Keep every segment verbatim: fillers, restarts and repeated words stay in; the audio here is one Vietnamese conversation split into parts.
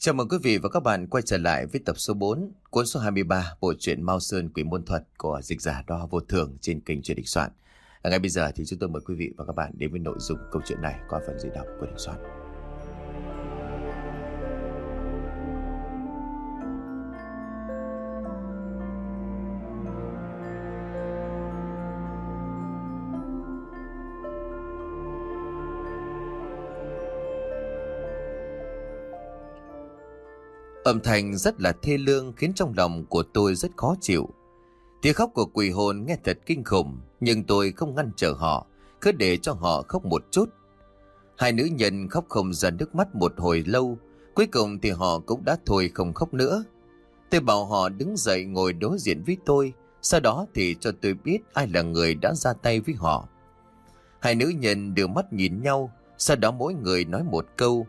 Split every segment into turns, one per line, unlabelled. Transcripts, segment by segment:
Chào mừng quý vị và các bạn quay trở lại với tập số bốn, cuốn số hai mươi ba, bộ truyện Mao Sơn Quỷ Môn Thuật của dịch giả Đo Vô Thường trên kênh Truyện Đình Soạn. À, ngay bây giờ thì chúng tôi mời quý vị và các bạn đến với nội dung câu chuyện này qua phần diễn đọc của Đình Soạn. Âm thanh rất là thê lương khiến trong lòng của tôi rất khó chịu. Tiếng khóc của quỷ hồn nghe thật kinh khủng, nhưng tôi không ngăn trở họ, cứ để cho họ khóc một chút. Hai nữ nhân khóc không ra nước mắt một hồi lâu, cuối cùng thì họ cũng đã thôi không khóc nữa. Tôi bảo họ đứng dậy ngồi đối diện với tôi, sau đó thì cho tôi biết ai là người đã ra tay với họ. Hai nữ nhân đưa mắt nhìn nhau, sau đó mỗi người nói một câu.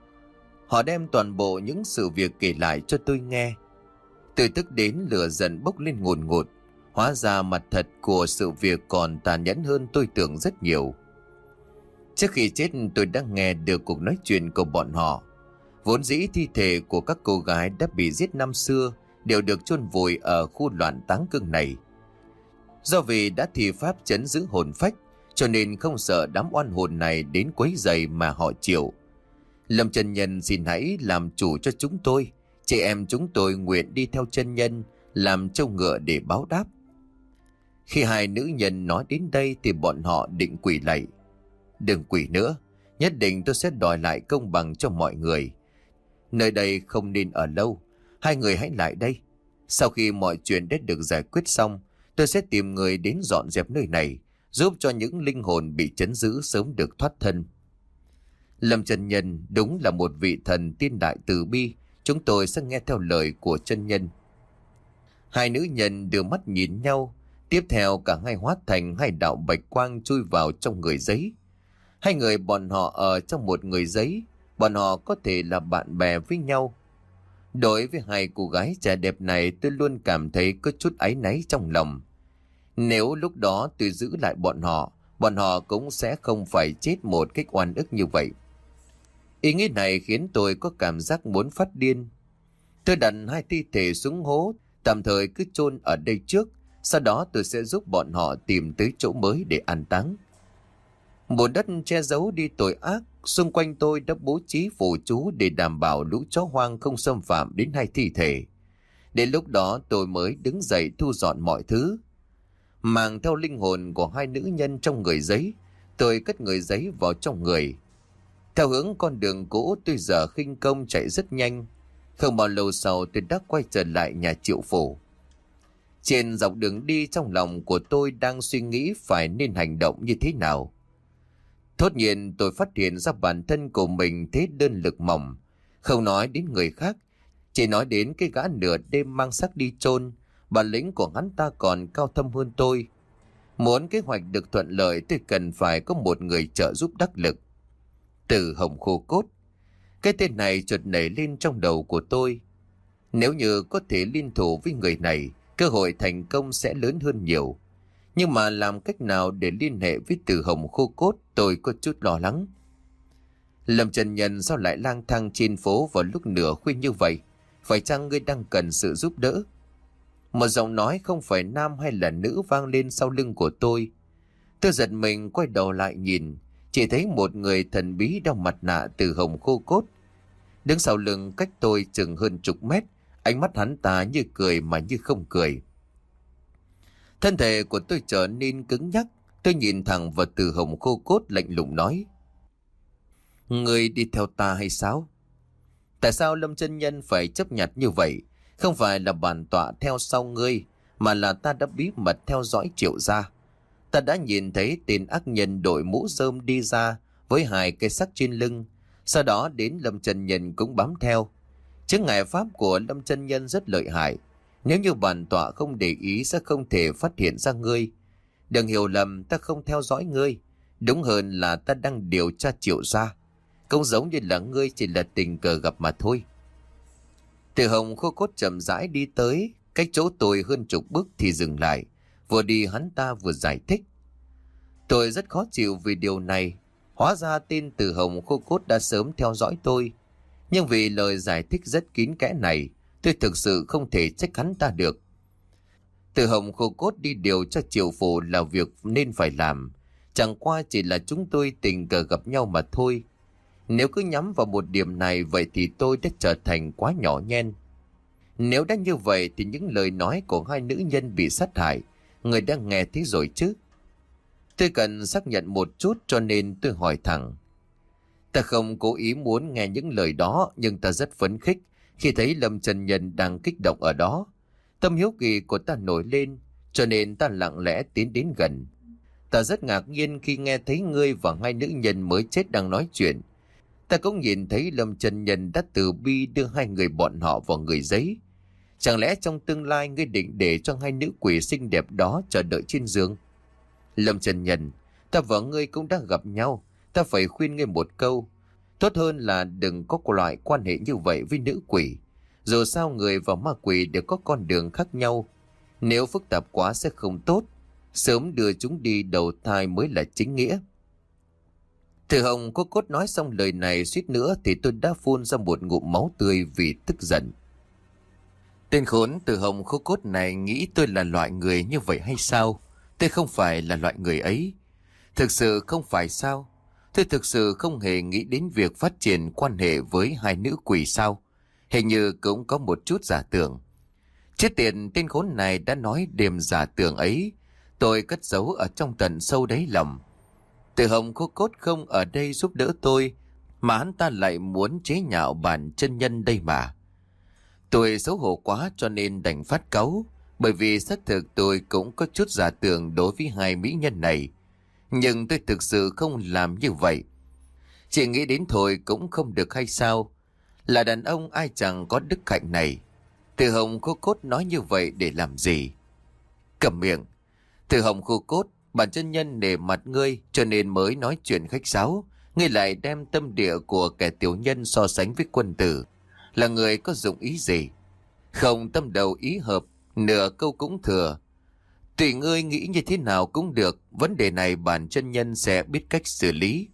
Họ đem toàn bộ những sự việc kể lại cho tôi nghe. Tôi tức đến lửa giận bốc lên ngùn ngụt. Hóa ra mặt thật của sự việc còn tàn nhẫn hơn tôi tưởng rất nhiều. Trước khi chết tôi đã nghe được cuộc nói chuyện của bọn họ. Vốn dĩ thi thể của các cô gái đã bị giết năm xưa đều được chôn vùi ở khu loạn táng cương này. Do vì đã thi pháp trấn giữ hồn phách, cho nên không sợ đám oan hồn này đến quấy rầy mà họ chịu. Lâm chân nhân xin hãy làm chủ cho chúng tôi. Chị em chúng tôi nguyện đi theo chân nhân, làm trâu ngựa để báo đáp. Khi hai nữ nhân nói đến đây thì bọn họ định quỳ lạy. Đừng quỳ nữa, nhất định tôi sẽ đòi lại công bằng cho mọi người. Nơi đây không nên ở lâu, hai người hãy lại đây. Sau khi mọi chuyện đã được giải quyết xong, tôi sẽ tìm người đến dọn dẹp nơi này, giúp cho những linh hồn bị trấn giữ sớm được thoát thân. Lâm chân nhân đúng là một vị thần tiên đại từ bi, chúng tôi sẽ nghe theo lời của chân nhân. Hai nữ nhân đưa mắt nhìn nhau, tiếp theo cả hai hóa thành hai đạo bạch quang chui vào trong người giấy. Hai người bọn họ ở trong một người giấy, bọn họ có thể là bạn bè với nhau. Đối với hai cô gái trẻ đẹp này, tôi luôn cảm thấy có chút áy náy trong lòng. Nếu lúc đó tôi giữ lại bọn họ, bọn họ cũng sẽ không phải chết một cách oan ức như vậy. Ý nghĩ này khiến tôi có cảm giác muốn phát điên. Tôi đặt hai thi thể xuống hố, tạm thời cứ chôn ở đây trước, sau đó tôi sẽ giúp bọn họ tìm tới chỗ mới để an táng. Một đất che giấu đi tội ác, xung quanh tôi đã bố trí phù chú để đảm bảo lũ chó hoang không xâm phạm đến hai thi thể. Đến lúc đó tôi mới đứng dậy thu dọn mọi thứ. Mang theo linh hồn của hai nữ nhân trong người giấy, tôi cất người giấy vào trong người. Theo hướng con đường cũ tôi giờ khinh công chạy rất nhanh. Không bao lâu sau tôi đã quay trở lại nhà Triệu Phủ. Trên dọc đường đi trong lòng của tôi đang suy nghĩ phải nên hành động như thế nào. Thốt nhiên tôi phát hiện ra bản thân của mình thế đơn lực mỏng. Không nói đến người khác, chỉ nói đến cái gã nửa đêm mang xác đi chôn. Bản lĩnh của hắn ta còn cao thâm hơn tôi. Muốn kế hoạch được thuận lợi tôi cần phải có một người trợ giúp đắc lực. Từ Hồng Khô Cốt. Cái tên này chợt nảy lên trong đầu của tôi. Nếu như có thể liên thủ với người này, cơ hội thành công sẽ lớn hơn nhiều. Nhưng mà làm cách nào để liên hệ với Từ Hồng Khô Cốt tôi có chút lo lắng. Lâm chân nhân sao lại lang thang trên phố vào lúc nửa khuya như vậy? Phải chăng ngươi đang cần sự giúp đỡ? Một giọng nói không phải nam hay là nữ vang lên sau lưng của tôi. Tôi giật mình quay đầu lại nhìn, chỉ thấy một người thần bí đeo mặt nạ Từ Hồng Khô Cốt. Đứng sau lưng cách tôi chừng hơn chục mét, ánh mắt hắn ta như cười mà như không cười. Thân thể của tôi trở nên cứng nhắc, tôi nhìn thẳng vào Từ Hồng Khô Cốt lạnh lùng nói. Người đi theo ta hay sao? Tại sao Lâm chân nhân phải chấp nhặt như vậy? Không phải là bản tọa theo sau ngươi, mà là ta đã bí mật theo dõi Triệu gia. Ta đã nhìn thấy tên ác nhân đội mũ rơm đi ra với hai cây sắc trên lưng. Sau đó đến Lâm chân nhân cũng bám theo. Chứng ngại pháp của Lâm chân nhân rất lợi hại. Nếu như bản tọa không để ý sẽ không thể phát hiện ra ngươi. Đừng hiểu lầm, ta không theo dõi ngươi. Đúng hơn là ta đang điều tra Triệu gia. Cũng giống như là ngươi chỉ là tình cờ gặp mà thôi. Từ Hồng Khô Cốt chậm rãi đi tới, cách chỗ tôi hơn chục bước thì dừng lại. Vừa đi hắn ta vừa giải thích. Tôi rất khó chịu vì điều này. Hóa ra tên Từ Hồng Khô Cốt đã sớm theo dõi tôi. Nhưng vì lời giải thích rất kín kẽ này, tôi thực sự không thể trách hắn ta được. Từ Hồng khô cốt đi điều cho Triệu Phù là việc nên phải làm. Chẳng qua chỉ là chúng tôi tình cờ gặp nhau mà thôi. Nếu cứ nhắm vào một điểm này, vậy thì tôi đã trở thành quá nhỏ nhen. Nếu đã như vậy thì những lời nói của hai nữ nhân bị sát hại, người đã nghe thấy rồi chứ. Tôi cần xác nhận một chút cho nên tôi hỏi thẳng. Ta không cố ý muốn nghe những lời đó, nhưng ta rất phấn khích khi thấy Lâm Chân Nhân đang kích động ở đó. Tâm hiếu kỳ của ta nổi lên, cho nên ta lặng lẽ tiến đến gần. Ta rất ngạc nhiên khi nghe thấy ngươi và hai nữ nhân mới chết đang nói chuyện. Ta cũng nhìn thấy Lâm Chân Nhân đã từ bi đưa hai người bọn họ vào người giấy. Chẳng lẽ trong tương lai ngươi định để cho hai nữ quỷ xinh đẹp đó chờ đợi trên giường? Lâm Chân Nhân, ta và ngươi cũng đã gặp nhau. Ta phải khuyên ngươi một câu. Tốt hơn là đừng có loại quan hệ như vậy với nữ quỷ. Dù sao người và ma quỷ đều có con đường khác nhau. Nếu phức tạp quá sẽ không tốt. Sớm đưa chúng đi đầu thai mới là chính nghĩa. Từ Hồng có cốt nói xong lời này suýt nữa thì tôi đã phun ra một ngụm máu tươi vì tức giận. Tên khốn Từ Hồng khô cốt này nghĩ tôi là loại người như vậy hay sao? Tôi không phải là loại người ấy. Thực sự không phải sao? Tôi thực sự không hề nghĩ đến việc phát triển quan hệ với hai nữ quỷ sao? Hình như cũng có một chút giả tưởng. Chết tiệt, tên khốn này đã nói đêm giả tưởng ấy. Tôi cất giấu ở trong tận sâu đáy lòng. Từ Hồng khô cốt không ở đây giúp đỡ tôi, mà hắn ta lại muốn chế nhạo bản chân nhân đây mà. Tôi xấu hổ quá cho nên đành phát cáu, bởi vì xác thực tôi cũng có chút giả tưởng đối với hai mỹ nhân này. Nhưng tôi thực sự không làm như vậy. Chỉ nghĩ đến thôi cũng không được hay sao? Là đàn ông ai chẳng có đức hạnh này. Từ Hồng khô cốt nói như vậy để làm gì? Cầm miệng. Từ Hồng khô cốt, bản chân nhân nể mặt ngươi cho nên mới nói chuyện khách sáo. Ngươi lại đem tâm địa của kẻ tiểu nhân so sánh với quân tử. Là người có dụng ý gì? Không tâm đầu ý hợp, nửa câu cũng thừa. Tùy ngươi nghĩ như thế nào cũng được, vấn đề này bản chân nhân sẽ biết cách xử lý.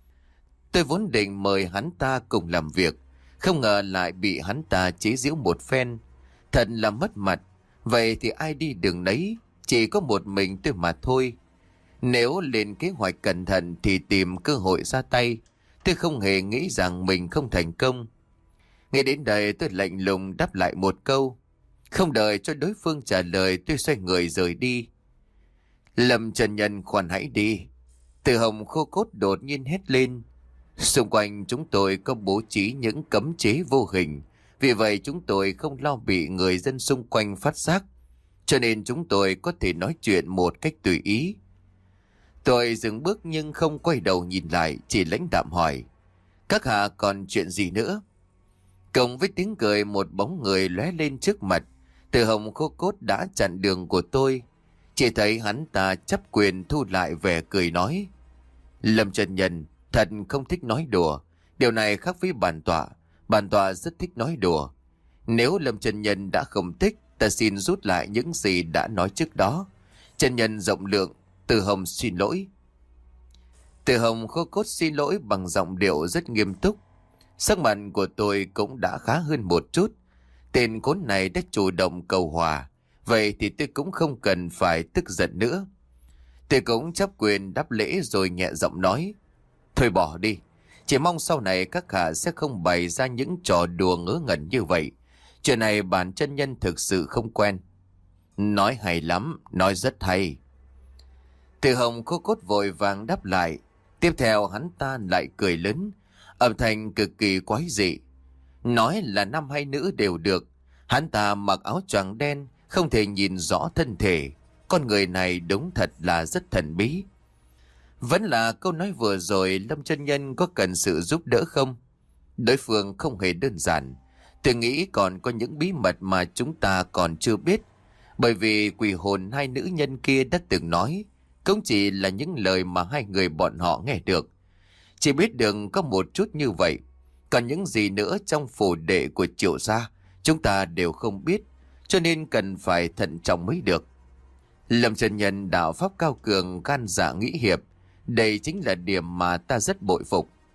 Tôi vốn định mời hắn ta cùng làm việc, không ngờ lại bị hắn ta chế giễu một phen. Thật là mất mặt, vậy thì ai đi đường nấy, chỉ có một mình tôi mà thôi. Nếu lên kế hoạch cẩn thận thì tìm cơ hội ra tay, tôi không hề nghĩ rằng mình không thành công. Nghe đến đây tôi lạnh lùng đáp lại một câu. Không đợi cho đối phương trả lời, tôi xoay người rời đi. Lâm Chân Nhân khoan hãy đi. Từ Hồng khô cốt đột nhiên hét lên. Xung quanh chúng tôi có bố trí những cấm chế vô hình. Vì vậy chúng tôi không lo bị người dân xung quanh phát giác. Cho nên chúng tôi có thể nói chuyện một cách tùy ý. Tôi dừng bước nhưng không quay đầu nhìn lại, chỉ lãnh đạm hỏi. Các hạ còn chuyện gì nữa? Cộng với tiếng cười, một bóng người lóe lên trước mặt. Từ Hồng khô cốt đã chặn đường của tôi. Chỉ thấy hắn ta chấp quyền thu lại vẻ cười nói. Lâm Chân Nhân thật không thích nói đùa. Điều này khác với bản tọa. Bản tọa rất thích nói đùa. Nếu Lâm Chân Nhân đã không thích, ta xin rút lại những gì đã nói trước đó. Chân Nhân rộng lượng, Từ Hồng xin lỗi. Từ Hồng khô cốt xin lỗi bằng giọng điệu rất nghiêm túc. Sắc mặt của tôi cũng đã khá hơn một chút. Tên khốn này đã chủ động cầu hòa. Vậy thì tôi cũng không cần phải tức giận nữa. Tôi cũng chấp quyền đáp lễ rồi nhẹ giọng nói. Thôi bỏ đi. Chỉ mong sau này các hạ sẽ không bày ra những trò đùa ngớ ngẩn như vậy. Chuyện này bản chân nhân thực sự không quen. Nói hay lắm, nói rất hay. Từ Hồng khô cốt vội vàng đáp lại. Tiếp theo hắn ta lại cười lớn, âm thanh cực kỳ quái dị. Nói là nam hay nữ đều được. Hắn ta mặc áo choàng đen, không thể nhìn rõ thân thể. Con người này đúng thật là rất thần bí. Vẫn là câu nói vừa rồi, Lâm Chân Nhân có cần sự giúp đỡ không? Đối phương không hề đơn giản. Tôi nghĩ còn có những bí mật mà chúng ta còn chưa biết. Bởi vì quỷ hồn hai nữ nhân kia đã từng nói, cũng chỉ là những lời mà hai người bọn họ nghe được. Chỉ biết được có một chút như vậy. Còn những gì nữa trong phủ đệ của Triệu gia, chúng ta đều không biết. Cho nên cần phải thận trọng mới được. Lâm Chân Nhân đạo pháp cao cường, gan dạ nghĩ hiệp. Đây chính là điểm mà ta rất bội phục.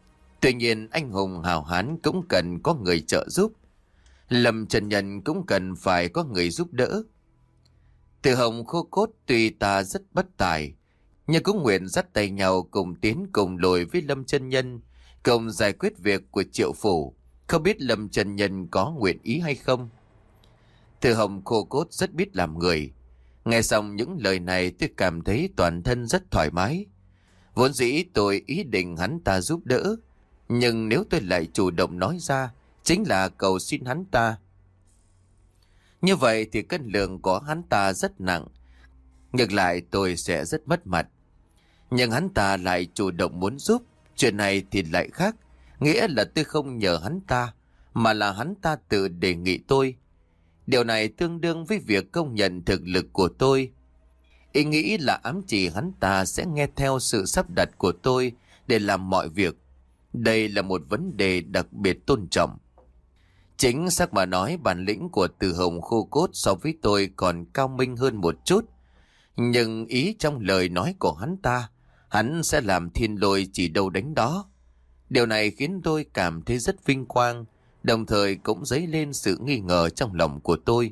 Tuy nhiên anh hùng hào hán cũng cần có người trợ giúp. Lâm Trần Nhân cũng cần phải có người giúp đỡ. Từ Hồng khô cốt tuy ta rất bất tài, nhưng cũng nguyện dắt tay nhau cùng tiến cùng lùi với Lâm Chân Nhân, cùng giải quyết việc của Triệu Phủ. Không biết Lâm Chân Nhân có nguyện ý hay không? Từ Hồng khô cốt rất biết làm người. Nghe xong những lời này tôi cảm thấy toàn thân rất thoải mái. Vốn dĩ tôi ý định hắn ta giúp đỡ, nhưng nếu tôi lại chủ động nói ra, chính là cầu xin hắn ta. Như vậy thì cân lượng của hắn ta rất nặng, ngược lại tôi sẽ rất mất mặt. Nhưng hắn ta lại chủ động muốn giúp, chuyện này thì lại khác. Nghĩa là tôi không nhờ hắn ta, mà là hắn ta tự đề nghị tôi. Điều này tương đương với việc công nhận thực lực của tôi. Ý nghĩ là ám chỉ hắn ta sẽ nghe theo sự sắp đặt của tôi để làm mọi việc. Đây là một vấn đề đặc biệt tôn trọng. Chính xác mà nói, bản lĩnh của Từ Hồng khô cốt so với tôi còn cao minh hơn một chút. Nhưng ý trong lời nói của hắn ta, hắn sẽ làm thiên lôi chỉ đâu đánh đó. Điều này khiến tôi cảm thấy rất vinh quang, đồng thời cũng dấy lên sự nghi ngờ trong lòng của tôi.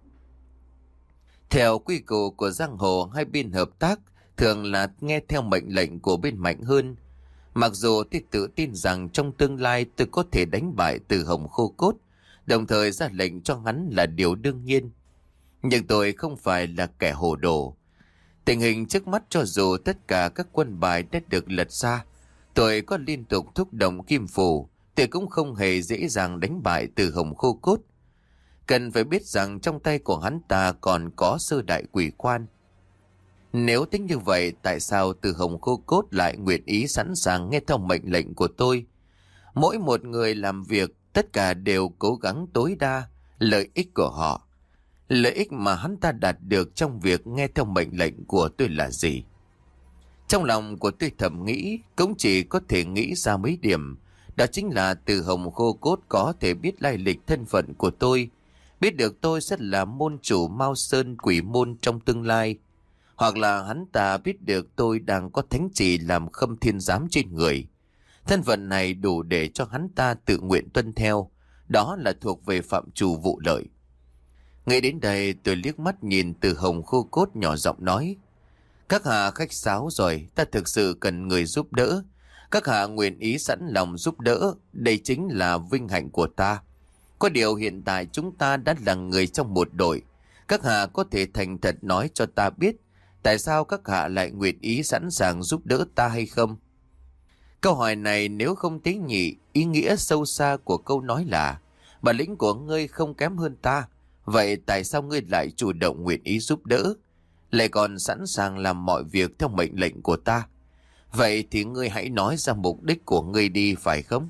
Theo quy củ của giang hồ, hai bên hợp tác thường là nghe theo mệnh lệnh của bên mạnh hơn. Mặc dù tôi tự tin rằng trong tương lai tôi có thể đánh bại Từ Hồng khô cốt, đồng thời ra lệnh cho hắn là điều đương nhiên. Nhưng tôi không phải là kẻ hồ đồ. Tình hình trước mắt, cho dù tất cả các quân bài đã được lật ra, tôi có liên tục thúc động kim phù, tôi cũng không hề dễ dàng đánh bại Từ Hồng khô cốt. Cần phải biết rằng trong tay của hắn ta còn có sơ đại quỷ quan. Nếu tính như vậy, tại sao Từ Hồng khô cốt lại nguyện ý sẵn sàng nghe theo mệnh lệnh của tôi? Mỗi một người làm việc, tất cả đều cố gắng tối đa lợi ích của họ. Lợi ích mà hắn ta đạt được trong việc nghe theo mệnh lệnh của tôi là gì? Trong lòng của tôi thầm nghĩ, cũng chỉ có thể nghĩ ra mấy điểm. Đó chính là Từ Hồng khô cốt có thể biết lai lịch thân phận của tôi, biết được tôi sẽ là môn chủ Mao Sơn quỷ môn trong tương lai. Hoặc là hắn ta biết được tôi đang có thánh chỉ làm Khâm Thiên Giám trên người. Thân phận này đủ để cho hắn ta tự nguyện tuân theo. Đó là thuộc về phạm trù vụ lợi. Nghĩ đến đây, tôi liếc mắt nhìn Từ Hồng khô cốt, nhỏ giọng nói: các hạ khách sáo rồi, ta thực sự cần người giúp đỡ. Các hạ nguyện ý sẵn lòng giúp đỡ, đây chính là vinh hạnh của ta. Có điều hiện tại chúng ta đã là người trong một đội. Các hạ có thể thành thật nói cho ta biết tại sao các hạ lại nguyện ý sẵn sàng giúp đỡ ta hay không? Câu hỏi này nếu không tế nhị, ý nghĩa sâu xa của câu nói là: bản lĩnh của ngươi không kém hơn ta, vậy tại sao ngươi lại chủ động nguyện ý giúp đỡ, lại còn sẵn sàng làm mọi việc theo mệnh lệnh của ta? Vậy thì ngươi hãy nói ra mục đích của ngươi đi, phải không?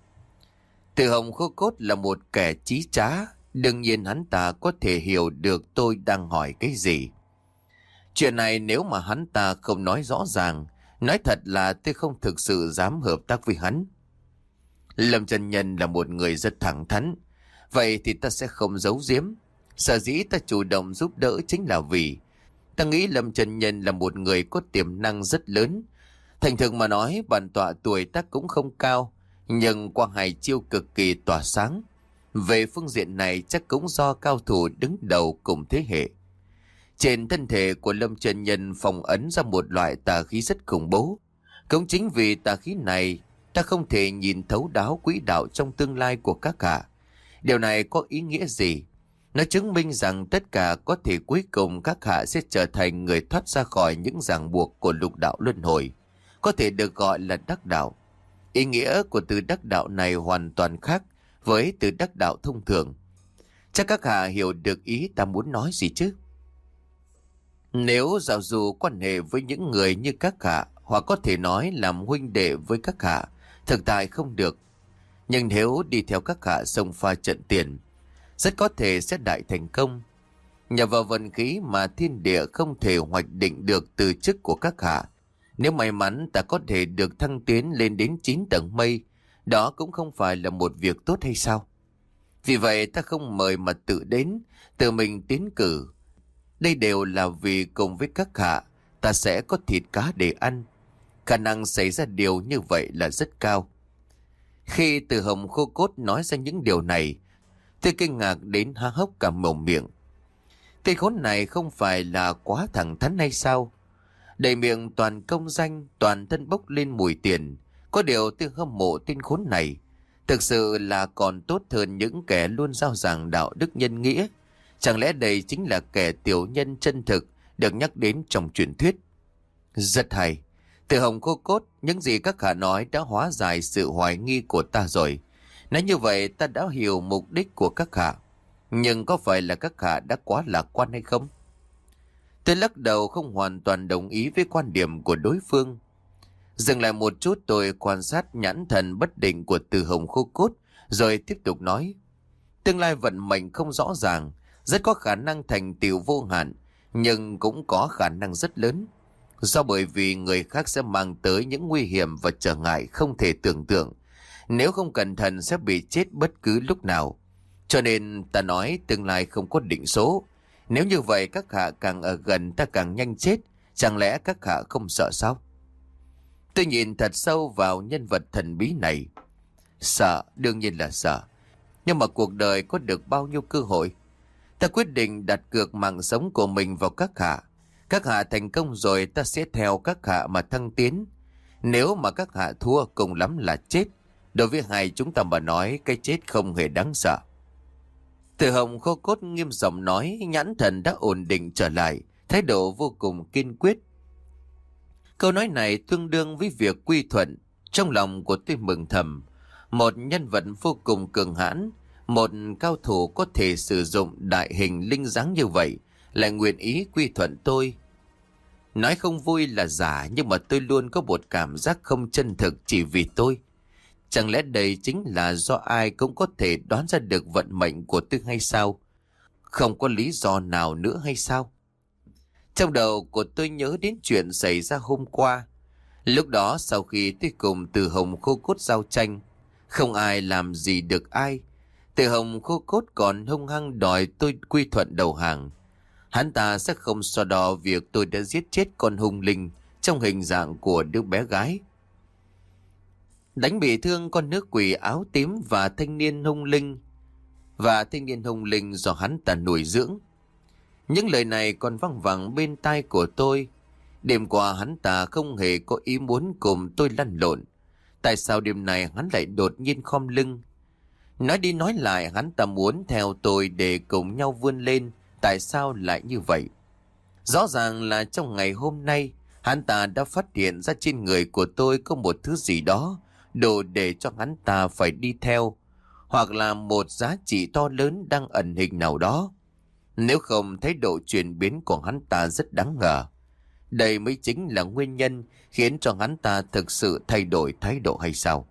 Từ Hồng khô cốt là một kẻ chí trá, đương nhiên hắn ta có thể hiểu được tôi đang hỏi cái gì. Chuyện này nếu mà hắn ta không nói rõ ràng, nói thật là tôi không thực sự dám hợp tác với hắn. Lâm Chân Nhân là một người rất thẳng thắn, vậy thì ta sẽ không giấu giếm. Sở dĩ ta chủ động giúp đỡ chính là vì ta nghĩ Lâm Chân Nhân là một người có tiềm năng rất lớn. Thành thực mà nói, bản tọa tuổi ta cũng không cao, nhưng qua hai chiêu cực kỳ tỏa sáng. Về phương diện này chắc cũng do cao thủ đứng đầu cùng thế hệ. Trên thân thể của Lâm Chân Nhân phong ấn ra một loại tà khí rất khủng bố. Cũng chính vì tà khí này, ta không thể nhìn thấu đáo quỹ đạo trong tương lai của các hạ. Điều này có ý nghĩa gì? Nó chứng minh rằng tất cả có thể cuối cùng các hạ sẽ trở thành người thoát ra khỏi những ràng buộc của lục đạo luân hồi, có thể được gọi là đắc đạo. Ý nghĩa của từ đắc đạo này hoàn toàn khác với từ đắc đạo thông thường. Chắc các hạ hiểu được ý ta muốn nói gì chứ? Nếu dạo dù quan hệ với những người như các hạ, hoặc có thể nói làm huynh đệ với các hạ, thực tại không được. Nhưng nếu đi theo các hạ xông pha trận tiền, rất có thể sẽ đại thành công. Nhờ vào vận khí mà thiên địa không thể hoạch định được từ chức của các hạ. Nếu may mắn ta có thể được thăng tiến lên đến chín tầng mây, đó cũng không phải là một việc tốt hay sao? Vì vậy ta không mời mà tự đến, tự mình tiến cử. Đây đều là vì cùng với các hạ, ta sẽ có thịt cá để ăn. Khả năng xảy ra điều như vậy là rất cao. Khi Từ Hồng khô cốt nói ra những điều này, tôi kinh ngạc đến há hốc cả mồm miệng. Tên khốn này không phải là quá thẳng thắn hay sao? Đầy miệng toàn công danh, toàn thân bốc lên mùi tiền. Có điều tôi hâm mộ tên khốn này. Thực sự là còn tốt hơn những kẻ luôn rao giảng đạo đức nhân nghĩa. Chẳng lẽ đây chính là kẻ tiểu nhân chân thực được nhắc đến trong truyền thuyết? Rất hay. Từ Hồng khô cốt, những gì các hạ nói đã hóa giải sự hoài nghi của ta rồi. Nói như vậy ta đã hiểu mục đích của các hạ. Nhưng có phải là các hạ đã quá lạc quan hay không? Tôi lắc đầu, không hoàn toàn đồng ý với quan điểm của đối phương. Dừng lại một chút, tôi quan sát nhãn thần bất định của Từ Hồng khô cốt, rồi tiếp tục nói. Tương lai vận mệnh không rõ ràng, rất có khả năng thành tựu vô hạn, nhưng cũng có khả năng rất lớn. Do bởi vì người khác sẽ mang tới những nguy hiểm và trở ngại không thể tưởng tượng. Nếu không cẩn thận sẽ bị chết bất cứ lúc nào. Cho nên ta nói tương lai không có định số. Nếu như vậy các hạ càng ở gần ta càng nhanh chết. Chẳng lẽ các hạ không sợ sao? Tôi nhìn thật sâu vào nhân vật thần bí này. Sợ, đương nhiên là sợ. Nhưng mà cuộc đời có được bao nhiêu cơ hội? Ta quyết định đặt cược mạng sống của mình vào các hạ. Các hạ thành công rồi ta sẽ theo các hạ mà thăng tiến. Nếu mà các hạ thua cùng lắm là chết. Đối với hai chúng ta mà nói cái chết không hề đáng sợ. Từ Hồng khô cốt nghiêm giọng nói, nhãn thần đã ổn định trở lại, thái độ vô cùng kiên quyết. Câu nói này tương đương với việc quy thuận. Trong lòng của tôi mừng thầm. Một nhân vật vô cùng cường hãn, một cao thủ có thể sử dụng đại hình linh dáng như vậy, lại nguyện ý quy thuận tôi. Nói không vui là giả, nhưng mà tôi luôn có một cảm giác không chân thực chỉ vì tôi. Chẳng lẽ đây chính là do ai cũng có thể đoán ra được vận mệnh của tôi hay sao? Không có lý do nào nữa hay sao? Trong đầu của tôi nhớ đến chuyện xảy ra hôm qua. Lúc đó sau khi tôi cùng Từ Hồng khô cốt giao tranh, không ai làm gì được ai. Từ Hồng khô cốt còn hung hăng đòi tôi quy thuận đầu hàng. Hắn ta sẽ không so đo việc tôi đã giết chết con hung linh trong hình dạng của đứa bé gái, đánh bị thương con nữ quỷ áo tím và thanh niên hung linh và thanh niên hung linh do hắn ta nuôi dưỡng. Những lời này còn văng vẳng bên tai của tôi. Đêm qua hắn ta không hề có ý muốn cùng tôi lăn lộn. Tại sao đêm này hắn lại đột nhiên khom lưng? Nói đi nói lại hắn ta muốn theo tôi để cùng nhau vươn lên. Tại sao lại như vậy? Rõ ràng là trong ngày hôm nay hắn ta đã phát hiện ra trên người của tôi có một thứ gì đó đủ để cho hắn ta phải đi theo, hoặc là một giá trị to lớn đang ẩn hình nào đó. Nếu không, thái độ chuyển biến của hắn ta rất đáng ngờ. Đây mới chính là nguyên nhân khiến cho hắn ta thực sự thay đổi thái độ hay sao?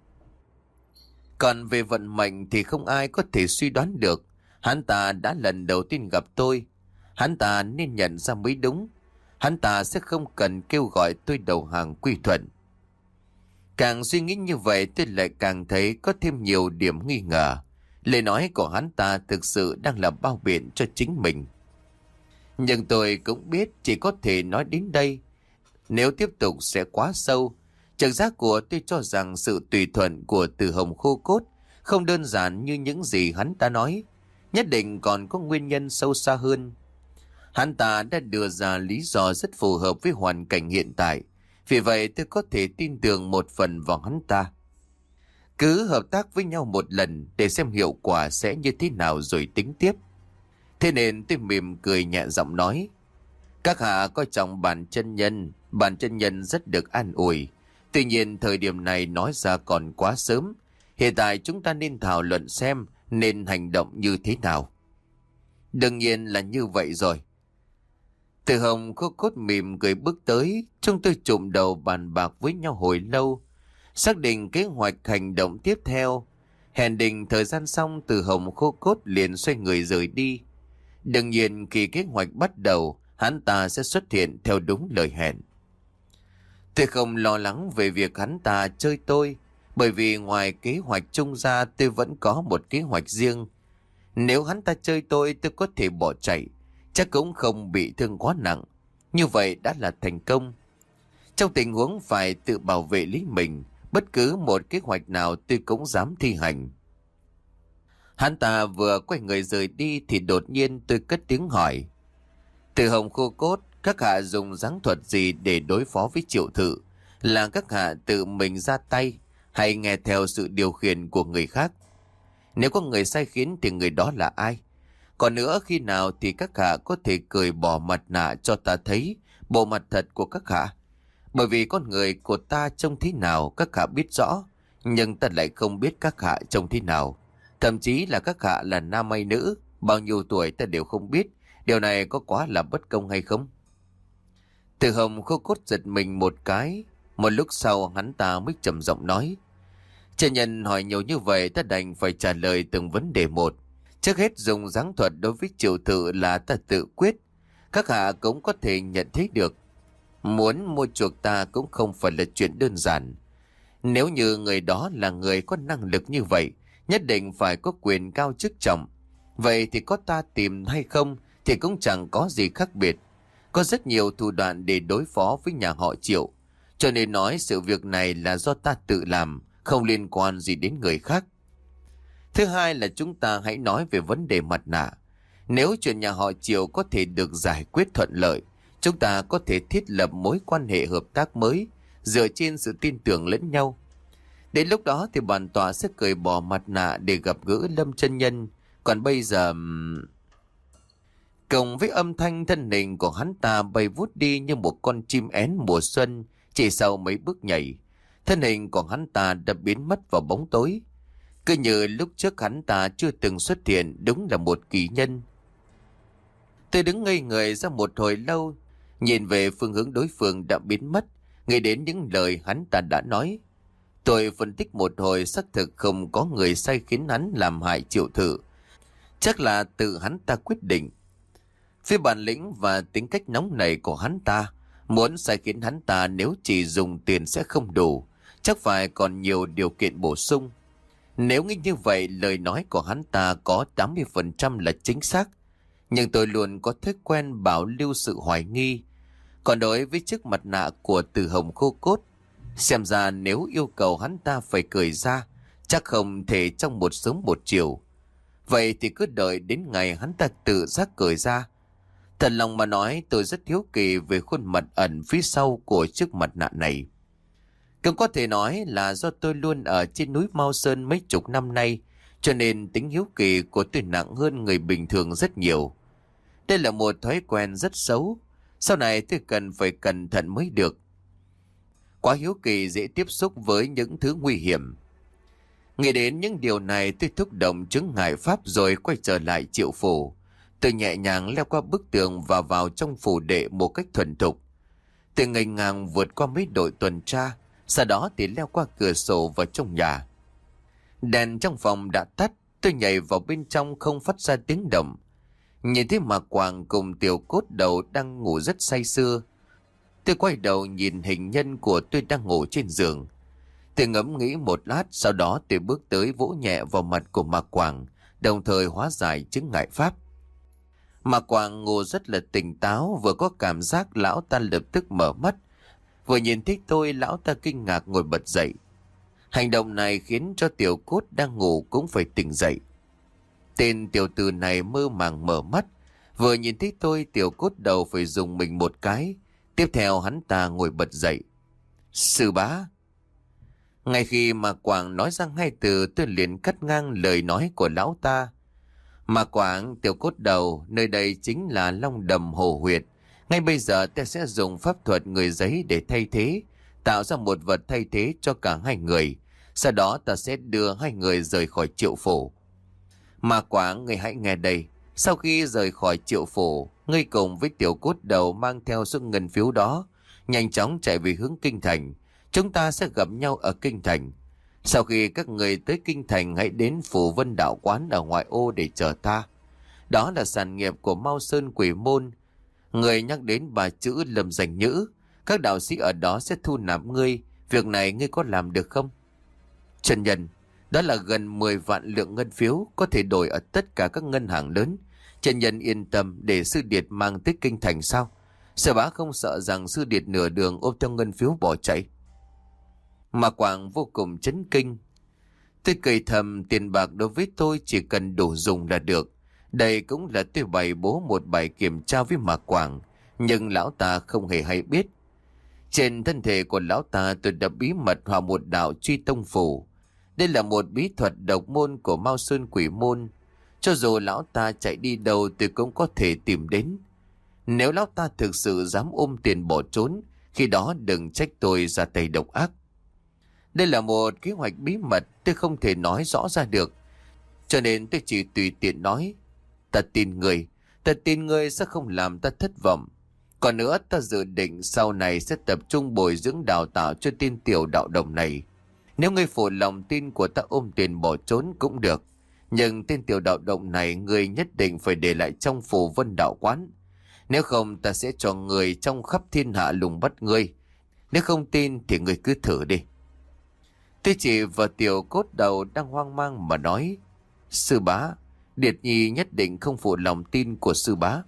Còn về vận mệnh thì không ai có thể suy đoán được. Hắn ta đã lần đầu tiên gặp tôi. Hắn ta nên nhận ra mới đúng. Hắn ta sẽ không cần kêu gọi tôi đầu hàng quy thuận. Càng suy nghĩ như vậy tôi lại càng thấy có thêm nhiều điểm nghi ngờ. Lời nói của hắn ta thực sự đang là bao biện cho chính mình. Nhưng tôi cũng biết chỉ có thể nói đến đây. Nếu tiếp tục sẽ quá sâu. Trực giác của tôi cho rằng sự tùy thuận của Từ Hồng khô cốt không đơn giản như những gì hắn ta nói. Nhất định còn có nguyên nhân sâu xa hơn. Hắn ta đã đưa ra lý do rất phù hợp với hoàn cảnh hiện tại. Vì vậy tôi có thể tin tưởng một phần vào hắn ta. Cứ hợp tác với nhau một lần để xem hiệu quả sẽ như thế nào rồi tính tiếp. Thế nên tôi mỉm cười nhẹ giọng nói. Các hạ coi trọng bản chân nhân. Bản chân nhân rất được an ủi. Tuy nhiên thời điểm này nói ra còn quá sớm. Hiện tại chúng ta nên thảo luận xem nên hành động như thế nào. Đương nhiên là như vậy rồi. Từ Hồng khô cốt mỉm cười bước tới. Chúng tôi chụm đầu bàn bạc với nhau hồi lâu. Xác định kế hoạch hành động tiếp theo. Hẹn định thời gian xong, Từ Hồng khô cốt liền xoay người rời đi. Đương nhiên khi kế hoạch bắt đầu, hắn ta sẽ xuất hiện theo đúng lời hẹn. Tôi không lo lắng về việc hắn ta chơi tôi. Bởi vì ngoài kế hoạch chung ra tôi vẫn có một kế hoạch riêng. Nếu hắn ta chơi tôi tôi có thể bỏ chạy. Chắc cũng không bị thương quá nặng. Như vậy đã là thành công. Trong tình huống phải tự bảo vệ lý mình, Bất cứ một kế hoạch nào tôi cũng dám thi hành. Hắn ta vừa quay người rời đi thì đột nhiên tôi cất tiếng hỏi. Từ Hồng Khô Cốt, các hạ dùng giáng thuật gì để đối phó với Triệu Thự? Là các hạ tự mình ra tay hay nghe theo sự điều khiển của người khác? Nếu có người sai khiến thì người đó là ai? Còn nữa, khi nào thì các hạ có thể cởi bỏ mặt nạ cho ta thấy bộ mặt thật của các hạ? Bởi vì con người của ta trông thế nào các hạ biết rõ, nhưng ta lại không biết các hạ trông thế nào. Thậm chí là các hạ là nam hay nữ, bao nhiêu tuổi ta đều không biết. Điều này có quá là bất công hay không? Từ Hồng Khô Cốt giật mình một cái. Một lúc sau hắn ta mới trầm giọng nói. Chân nhân hỏi nhiều như vậy, ta đành phải trả lời từng vấn đề một. Trước hết, dùng giáng thuật đối với Triệu Thự là ta tự quyết. Các hạ cũng có thể nhận thấy được. Muốn mua chuộc ta cũng không phải là chuyện đơn giản. Nếu như người đó là người có năng lực như vậy, nhất định phải có quyền cao chức trọng. Vậy thì có ta tìm hay không thì cũng chẳng có gì khác biệt. Có rất nhiều thủ đoạn để đối phó với nhà họ Triệu. Cho nên nói sự việc này là do ta tự làm, không liên quan gì đến người khác. Thứ hai là chúng ta hãy nói về vấn đề mặt nạ. Nếu chuyện nhà họ Triệu có thể được giải quyết thuận lợi, chúng ta có thể thiết lập mối quan hệ hợp tác mới dựa trên sự tin tưởng lẫn nhau. Đến lúc đó thì bản tọa sẽ cởi bỏ mặt nạ để gặp gỡ Lâm chân nhân. Còn bây giờ... Cộng với âm thanh, thân hình của hắn ta bay vút đi như một con chim én mùa xuân. Chỉ sau mấy bước nhảy, thân hình của hắn ta đã biến mất vào bóng tối. Cứ như lúc trước hắn ta chưa từng xuất hiện, đúng là một kỳ nhân. Tôi đứng ngây người ra một hồi lâu, nhìn về phương hướng đối phương đã biến mất, nghĩ đến những lời hắn ta đã nói. Tôi phân tích một hồi, xác thực không có người sai khiến hắn làm hại Triệu Thự. Chắc là tự hắn ta quyết định. Phía bản lĩnh và tính cách nóng nảy của hắn ta, muốn sai khiến hắn ta nếu chỉ dùng tiền sẽ không đủ, chắc phải còn nhiều điều kiện bổ sung. Nếu nghĩ như vậy, lời nói của hắn ta có tám mươi phần trăm là chính xác. Nhưng tôi luôn có thói quen bảo lưu sự hoài nghi. Còn đối với chiếc mặt nạ của Từ Hồng Khô Cốt, xem ra nếu yêu cầu hắn ta phải cởi ra, chắc không thể trong một sớm một chiều. Vậy thì cứ đợi đến ngày hắn ta tự giác cởi ra. Thật lòng mà nói, tôi rất hiếu kỳ về khuôn mặt ẩn phía sau của chiếc mặt nạ này. Cũng có thể nói là do tôi luôn ở trên núi Mao Sơn mấy chục năm nay, cho nên tính hiếu kỳ của tôi nặng hơn người bình thường rất nhiều. Đây là một thói quen rất xấu, sau này tôi cần phải cẩn thận mới được. Quá hiếu kỳ dễ tiếp xúc với những thứ nguy hiểm. Nghĩ đến những điều này, tôi thúc động chứng ngại pháp rồi quay trở lại Triệu phủ. Tôi nhẹ nhàng leo qua bức tường và vào trong phủ đệ một cách thuần thục. Tôi ngây ngang vượt qua mấy đội tuần tra, sau đó thì leo qua cửa sổ vào trong nhà. Đèn trong phòng đã tắt, tôi nhảy vào bên trong không phát ra tiếng động. Nhìn thấy Mạc Quảng cùng Tiểu Cốt Đầu đang ngủ rất say sưa. Tôi quay đầu nhìn hình nhân của tôi đang ngủ trên giường. Tôi ngẫm nghĩ một lát, sau đó tôi bước tới vỗ nhẹ vào mặt của Mạc Quảng, đồng thời hóa giải chứng ngại pháp. Mạc Quảng ngủ rất là tỉnh táo, vừa có cảm giác lão ta lập tức mở mắt. Vừa nhìn thấy tôi, lão ta kinh ngạc ngồi bật dậy. Hành động này khiến cho Tiểu Cốt đang ngủ cũng phải tỉnh dậy. Tên tiểu tử này mơ màng mở mắt, vừa nhìn thấy tôi, Tiểu Cốt Đầu phải dùng mình một cái. Tiếp theo hắn ta ngồi bật dậy. Sư bá. Ngay khi Mạc Quảng nói ra hai từ, tôi liền cắt ngang lời nói của lão ta. Mạc Quảng, Tiểu Cốt Đầu, nơi đây chính là Long Đầm Hồ Huyệt. Ngay bây giờ ta sẽ dùng pháp thuật người giấy để thay thế, tạo ra một vật thay thế cho cả hai người. Sau đó ta sẽ đưa hai người rời khỏi Triệu phủ. Mạc Quảng, người hãy nghe đây. Sau khi rời khỏi Triệu phủ, ngươi cùng với Tiểu Cốt Đầu mang theo số ngân phiếu đó, nhanh chóng chạy về hướng Kinh Thành. Chúng ta sẽ gặp nhau ở Kinh Thành. Sau khi các người tới Kinh Thành, hãy đến Phủ Vân Đạo Quán ở ngoại ô để chờ ta. Đó là sản nghiệp của Mao Sơn Quỷ Môn. Người nhắc đến bà chữ Lâm Danh Nhữ, các đạo sĩ ở đó sẽ thu nạp ngươi. Việc này ngươi có làm được không? Chân nhân, đó là gần mười vạn lượng ngân phiếu, có thể đổi ở tất cả các ngân hàng lớn. Chân nhân yên tâm để Sư Điệt mang tới Kinh Thành sao? Sở bá không sợ rằng Sư Điệt nửa đường ôm theo ngân phiếu bỏ chạy? Mà Quảng vô cùng chấn kinh. Tôi cười thầm, tiền bạc đối với tôi chỉ cần đủ dùng là được. Đây cũng là tôi bày bố một bài kiểm tra với Mạc Quảng, nhưng lão ta không hề hay biết. Trên thân thể của lão ta tôi đã bí mật hòa một đạo truy tông phủ. Đây là một bí thuật độc môn của Mao Sơn Quỷ Môn. Cho dù lão ta chạy đi đâu tôi cũng có thể tìm đến. Nếu lão ta thực sự dám ôm tiền bỏ trốn, khi đó đừng trách tôi ra tay độc ác. Đây là một kế hoạch bí mật tôi không thể nói rõ ra được. Cho nên tôi chỉ tùy tiện nói. Ta tin người, ta tin người sẽ không làm ta thất vọng. Còn nữa, ta dự định sau này sẽ tập trung bồi dưỡng đào tạo cho tên tiểu đạo đồng này. Nếu ngươi phụ lòng tin của ta ôm tiền bỏ trốn cũng được. Nhưng tên tiểu đạo động này ngươi nhất định phải để lại trong Phù Vân đạo quán. Nếu không ta sẽ cho người trong khắp thiên hạ lùng bắt ngươi. Nếu không tin thì ngươi cứ thử đi. Tôi chỉ vào tiểu cốt đầu đang hoang mang mà nói. Sư bá, Điệt Nhi nhất định không phụ lòng tin của sư bá.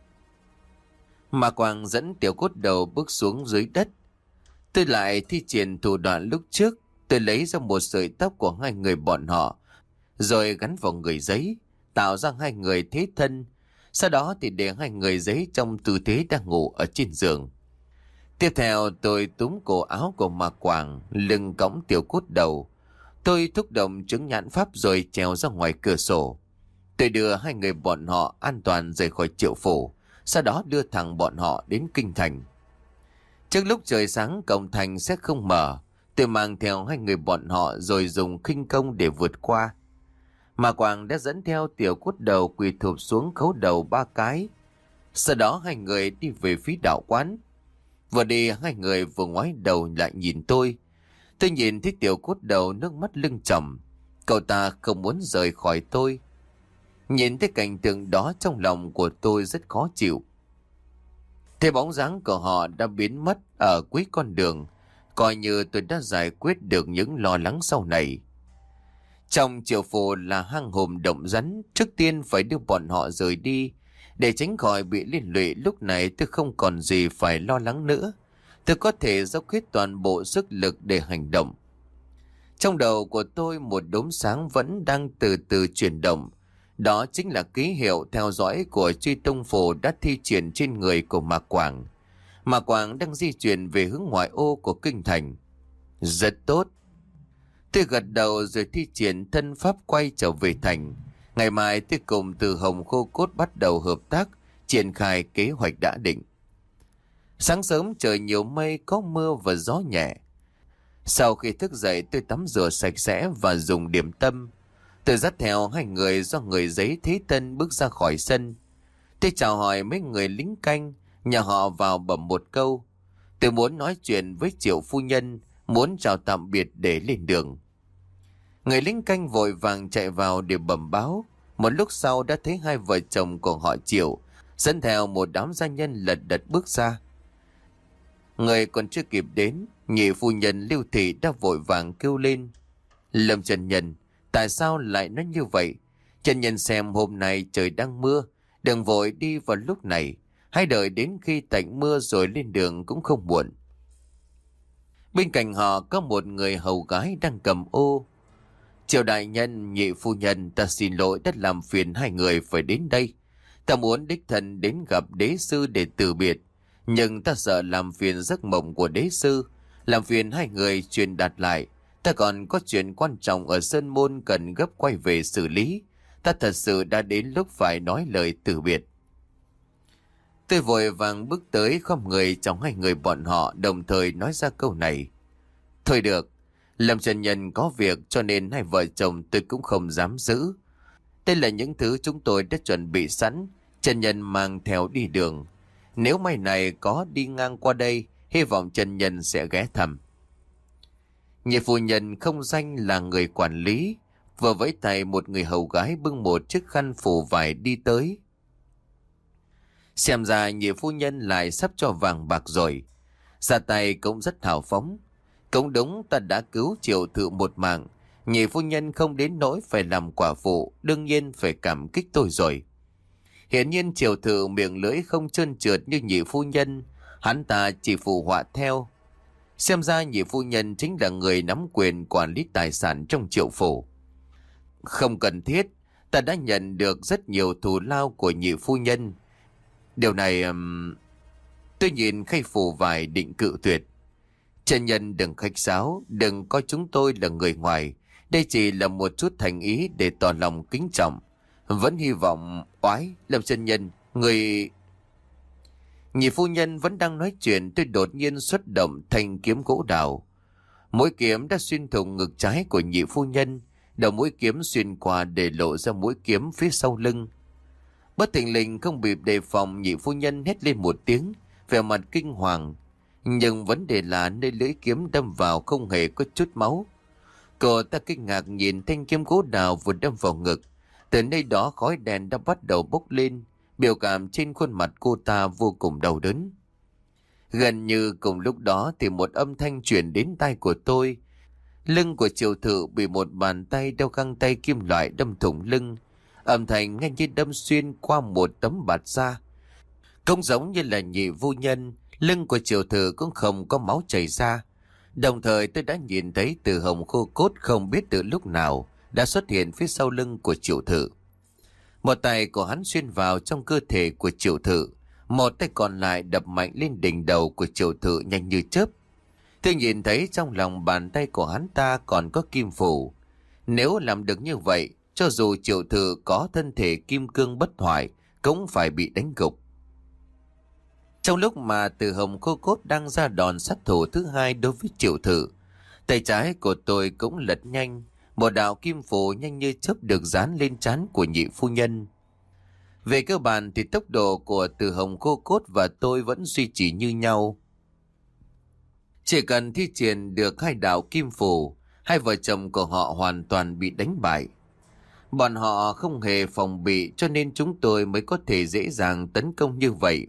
Mà Quang dẫn tiểu cốt đầu bước xuống dưới đất. Tôi lại thi triển thủ đoạn lúc trước. Tôi lấy ra một sợi tóc của hai người bọn họ, rồi gắn vào người giấy, tạo ra hai người thế thân. Sau đó thì để hai người giấy trong tư thế đang ngủ ở trên giường. Tiếp theo tôi túm cổ áo của Mạc Quảng, lưng cõng tiểu cốt đầu. Tôi thúc động chứng nhãn pháp rồi trèo ra ngoài cửa sổ. Tôi đưa hai người bọn họ an toàn rời khỏi Triệu Phủ, sau đó đưa thẳng bọn họ đến Kinh Thành. Trước lúc trời sáng cổng thành sẽ không mở, tôi mang theo hai người bọn họ rồi dùng khinh công để vượt qua. Mà Quảng đã dẫn theo tiểu cốt đầu quỳ thụp xuống khấu đầu ba cái. Sau đó hai người đi về phía đạo quán. Vừa đi hai người vừa ngoái đầu lại nhìn tôi. Tôi nhìn thấy tiểu cốt đầu nước mắt lưng tròng. Cậu ta không muốn rời khỏi tôi. Nhìn thấy cảnh tượng đó trong lòng của tôi rất khó chịu. Thế bóng dáng của họ đã biến mất ở cuối con đường. Coi như tôi đã giải quyết được những lo lắng sau này. Trong Triệu Phủ là hang hùm động rắn, trước tiên phải đưa bọn họ rời đi. Để tránh khỏi bị liên lụy, lúc này tôi không còn gì phải lo lắng nữa. Tôi có thể dốc hết toàn bộ sức lực để hành động. Trong đầu của tôi một đốm sáng vẫn đang từ từ chuyển động. Đó chính là ký hiệu theo dõi của truy tông phủ đã thi triển trên người của Mạc Quảng. Mạc Quảng đang di chuyển về hướng ngoại ô của Kinh Thành. Rất tốt. Tôi gật đầu rồi thi triển thân pháp quay trở về thành. Ngày mai tôi cùng Từ Hồng Khô Cốt bắt đầu hợp tác, triển khai kế hoạch đã định. Sáng sớm trời nhiều mây, có mưa và gió nhẹ. Sau khi thức dậy tôi tắm rửa sạch sẽ và dùng điểm tâm. Tôi dắt theo hai người do người giấy thế thân bước ra khỏi sân. Tôi chào hỏi mấy người lính canh, nhà họ vào bẩm một câu. Tôi muốn nói chuyện với Triệu phu nhân, muốn chào tạm biệt để lên đường. Người lính canh vội vàng chạy vào để bẩm báo. Một lúc sau đã thấy hai vợ chồng của họ Triệu dẫn theo một đám gia nhân lật đật bước ra. Người còn chưa kịp đến, nhị phu nhân Lưu Thị đã vội vàng kêu lên. Lâm Trần Nhân, tại sao lại nói như vậy? Trần Nhân xem hôm nay trời đang mưa, đừng vội đi vào lúc này. Hãy đợi đến khi tạnh mưa rồi lên đường cũng không muộn. Bên cạnh họ có một người hầu gái đang cầm ô. Triệu đại nhân, nhị phu nhân, ta xin lỗi đã làm phiền hai người phải đến đây. Ta muốn đích thân đến gặp đế sư để từ biệt. Nhưng ta sợ làm phiền giấc mộng của đế sư, làm phiền hai người truyền đạt lại. Ta còn có chuyện quan trọng ở Sơn Môn cần gấp quay về xử lý. Ta thật sự đã đến lúc phải nói lời từ biệt. Tôi vội vàng bước tới khom người trong hai người bọn họ, đồng thời nói ra câu này. Thôi được, Lâm Trần Nhân có việc cho nên hai vợ chồng tôi cũng không dám giữ. Đây là những thứ chúng tôi đã chuẩn bị sẵn, Trần Nhân mang theo đi đường. Nếu mai này có đi ngang qua đây, hy vọng Trần Nhân sẽ ghé thăm. Nhị phu nhân không danh là người quản lý, vừa với tay một người hầu gái bưng một chiếc khăn phủ vải đi tới. Xem ra nhị phu nhân lại sắp cho vàng bạc rồi. Ra tay cũng rất hào phóng. Cũng đúng, ta đã cứu Triệu Thự một mạng. Nhị phu nhân không đến nỗi phải làm quả phụ, đương nhiên phải cảm kích tôi rồi. Hiển nhiên Triệu Thự miệng lưỡi không trơn trượt như nhị phu nhân, hắn ta chỉ phụ họa theo. Xem ra nhị phu nhân chính là người nắm quyền quản lý tài sản trong Triệu phủ. Không cần thiết, ta đã nhận được rất nhiều thù lao của nhị phu nhân. Điều này... Um... Tôi nhìn khay phủ vải định cự tuyệt. Chân nhân đừng khách sáo, đừng coi chúng tôi là người ngoài. Đây chỉ là một chút thành ý để tỏ lòng kính trọng. Vẫn hy vọng oái, Lâm chân nhân, người... Nhị phu nhân vẫn đang nói chuyện, tôi đột nhiên xuất động thanh kiếm gỗ đào. Mũi kiếm đã xuyên thủng ngực trái của nhị phu nhân, đầu mũi kiếm xuyên qua để lộ ra mũi kiếm phía sau lưng. Bất thình lình không bị đề phòng, nhị phu nhân hét lên một tiếng, vẻ mặt kinh hoàng. Nhưng vấn đề là nơi lưỡi kiếm đâm vào không hề có chút máu. Cô ta kinh ngạc nhìn thanh kiếm gỗ đào vừa đâm vào ngực. Từ nơi đó khói đèn đã bắt đầu bốc lên, biểu cảm trên khuôn mặt cô ta vô cùng đau đớn. Gần như cùng lúc đó thì một âm thanh truyền đến tai của tôi. Lưng của Triệu Thự bị một bàn tay đeo găng tay kim loại đâm thủng lưng. Âm thanh nghe như đâm xuyên qua một tấm bạt da. Không giống như là nhị phu nhân, lưng của Triệu Thự cũng không có máu chảy ra. Đồng thời tôi đã nhìn thấy Từ Hồng khô cốt không biết từ lúc nào đã xuất hiện phía sau lưng của Triệu Thự. Một tay của hắn xuyên vào trong cơ thể của Triệu Thự, một tay còn lại đập mạnh lên đỉnh đầu của Triệu Thự nhanh như chớp. Tôi nhìn thấy trong lòng bàn tay của hắn ta còn có kim phủ. Nếu làm được như vậy, cho dù Triệu Thự có thân thể kim cương bất hoại cũng phải bị đánh gục. Trong lúc mà Từ Hồng khô cốt đang ra đòn sát thủ thứ hai đối với Triệu Thự, tay trái của tôi cũng lật nhanh, một đạo kim phủ nhanh như chớp được dán lên trán của nhị phu nhân. Về cơ bản thì tốc độ của Từ Hồng khô cốt và tôi vẫn duy trì như nhau. Chỉ cần thi triển được hai đạo kim phủ, hai vợ chồng của họ hoàn toàn bị đánh bại. Bọn họ không hề phòng bị cho nên chúng tôi mới có thể dễ dàng tấn công như vậy.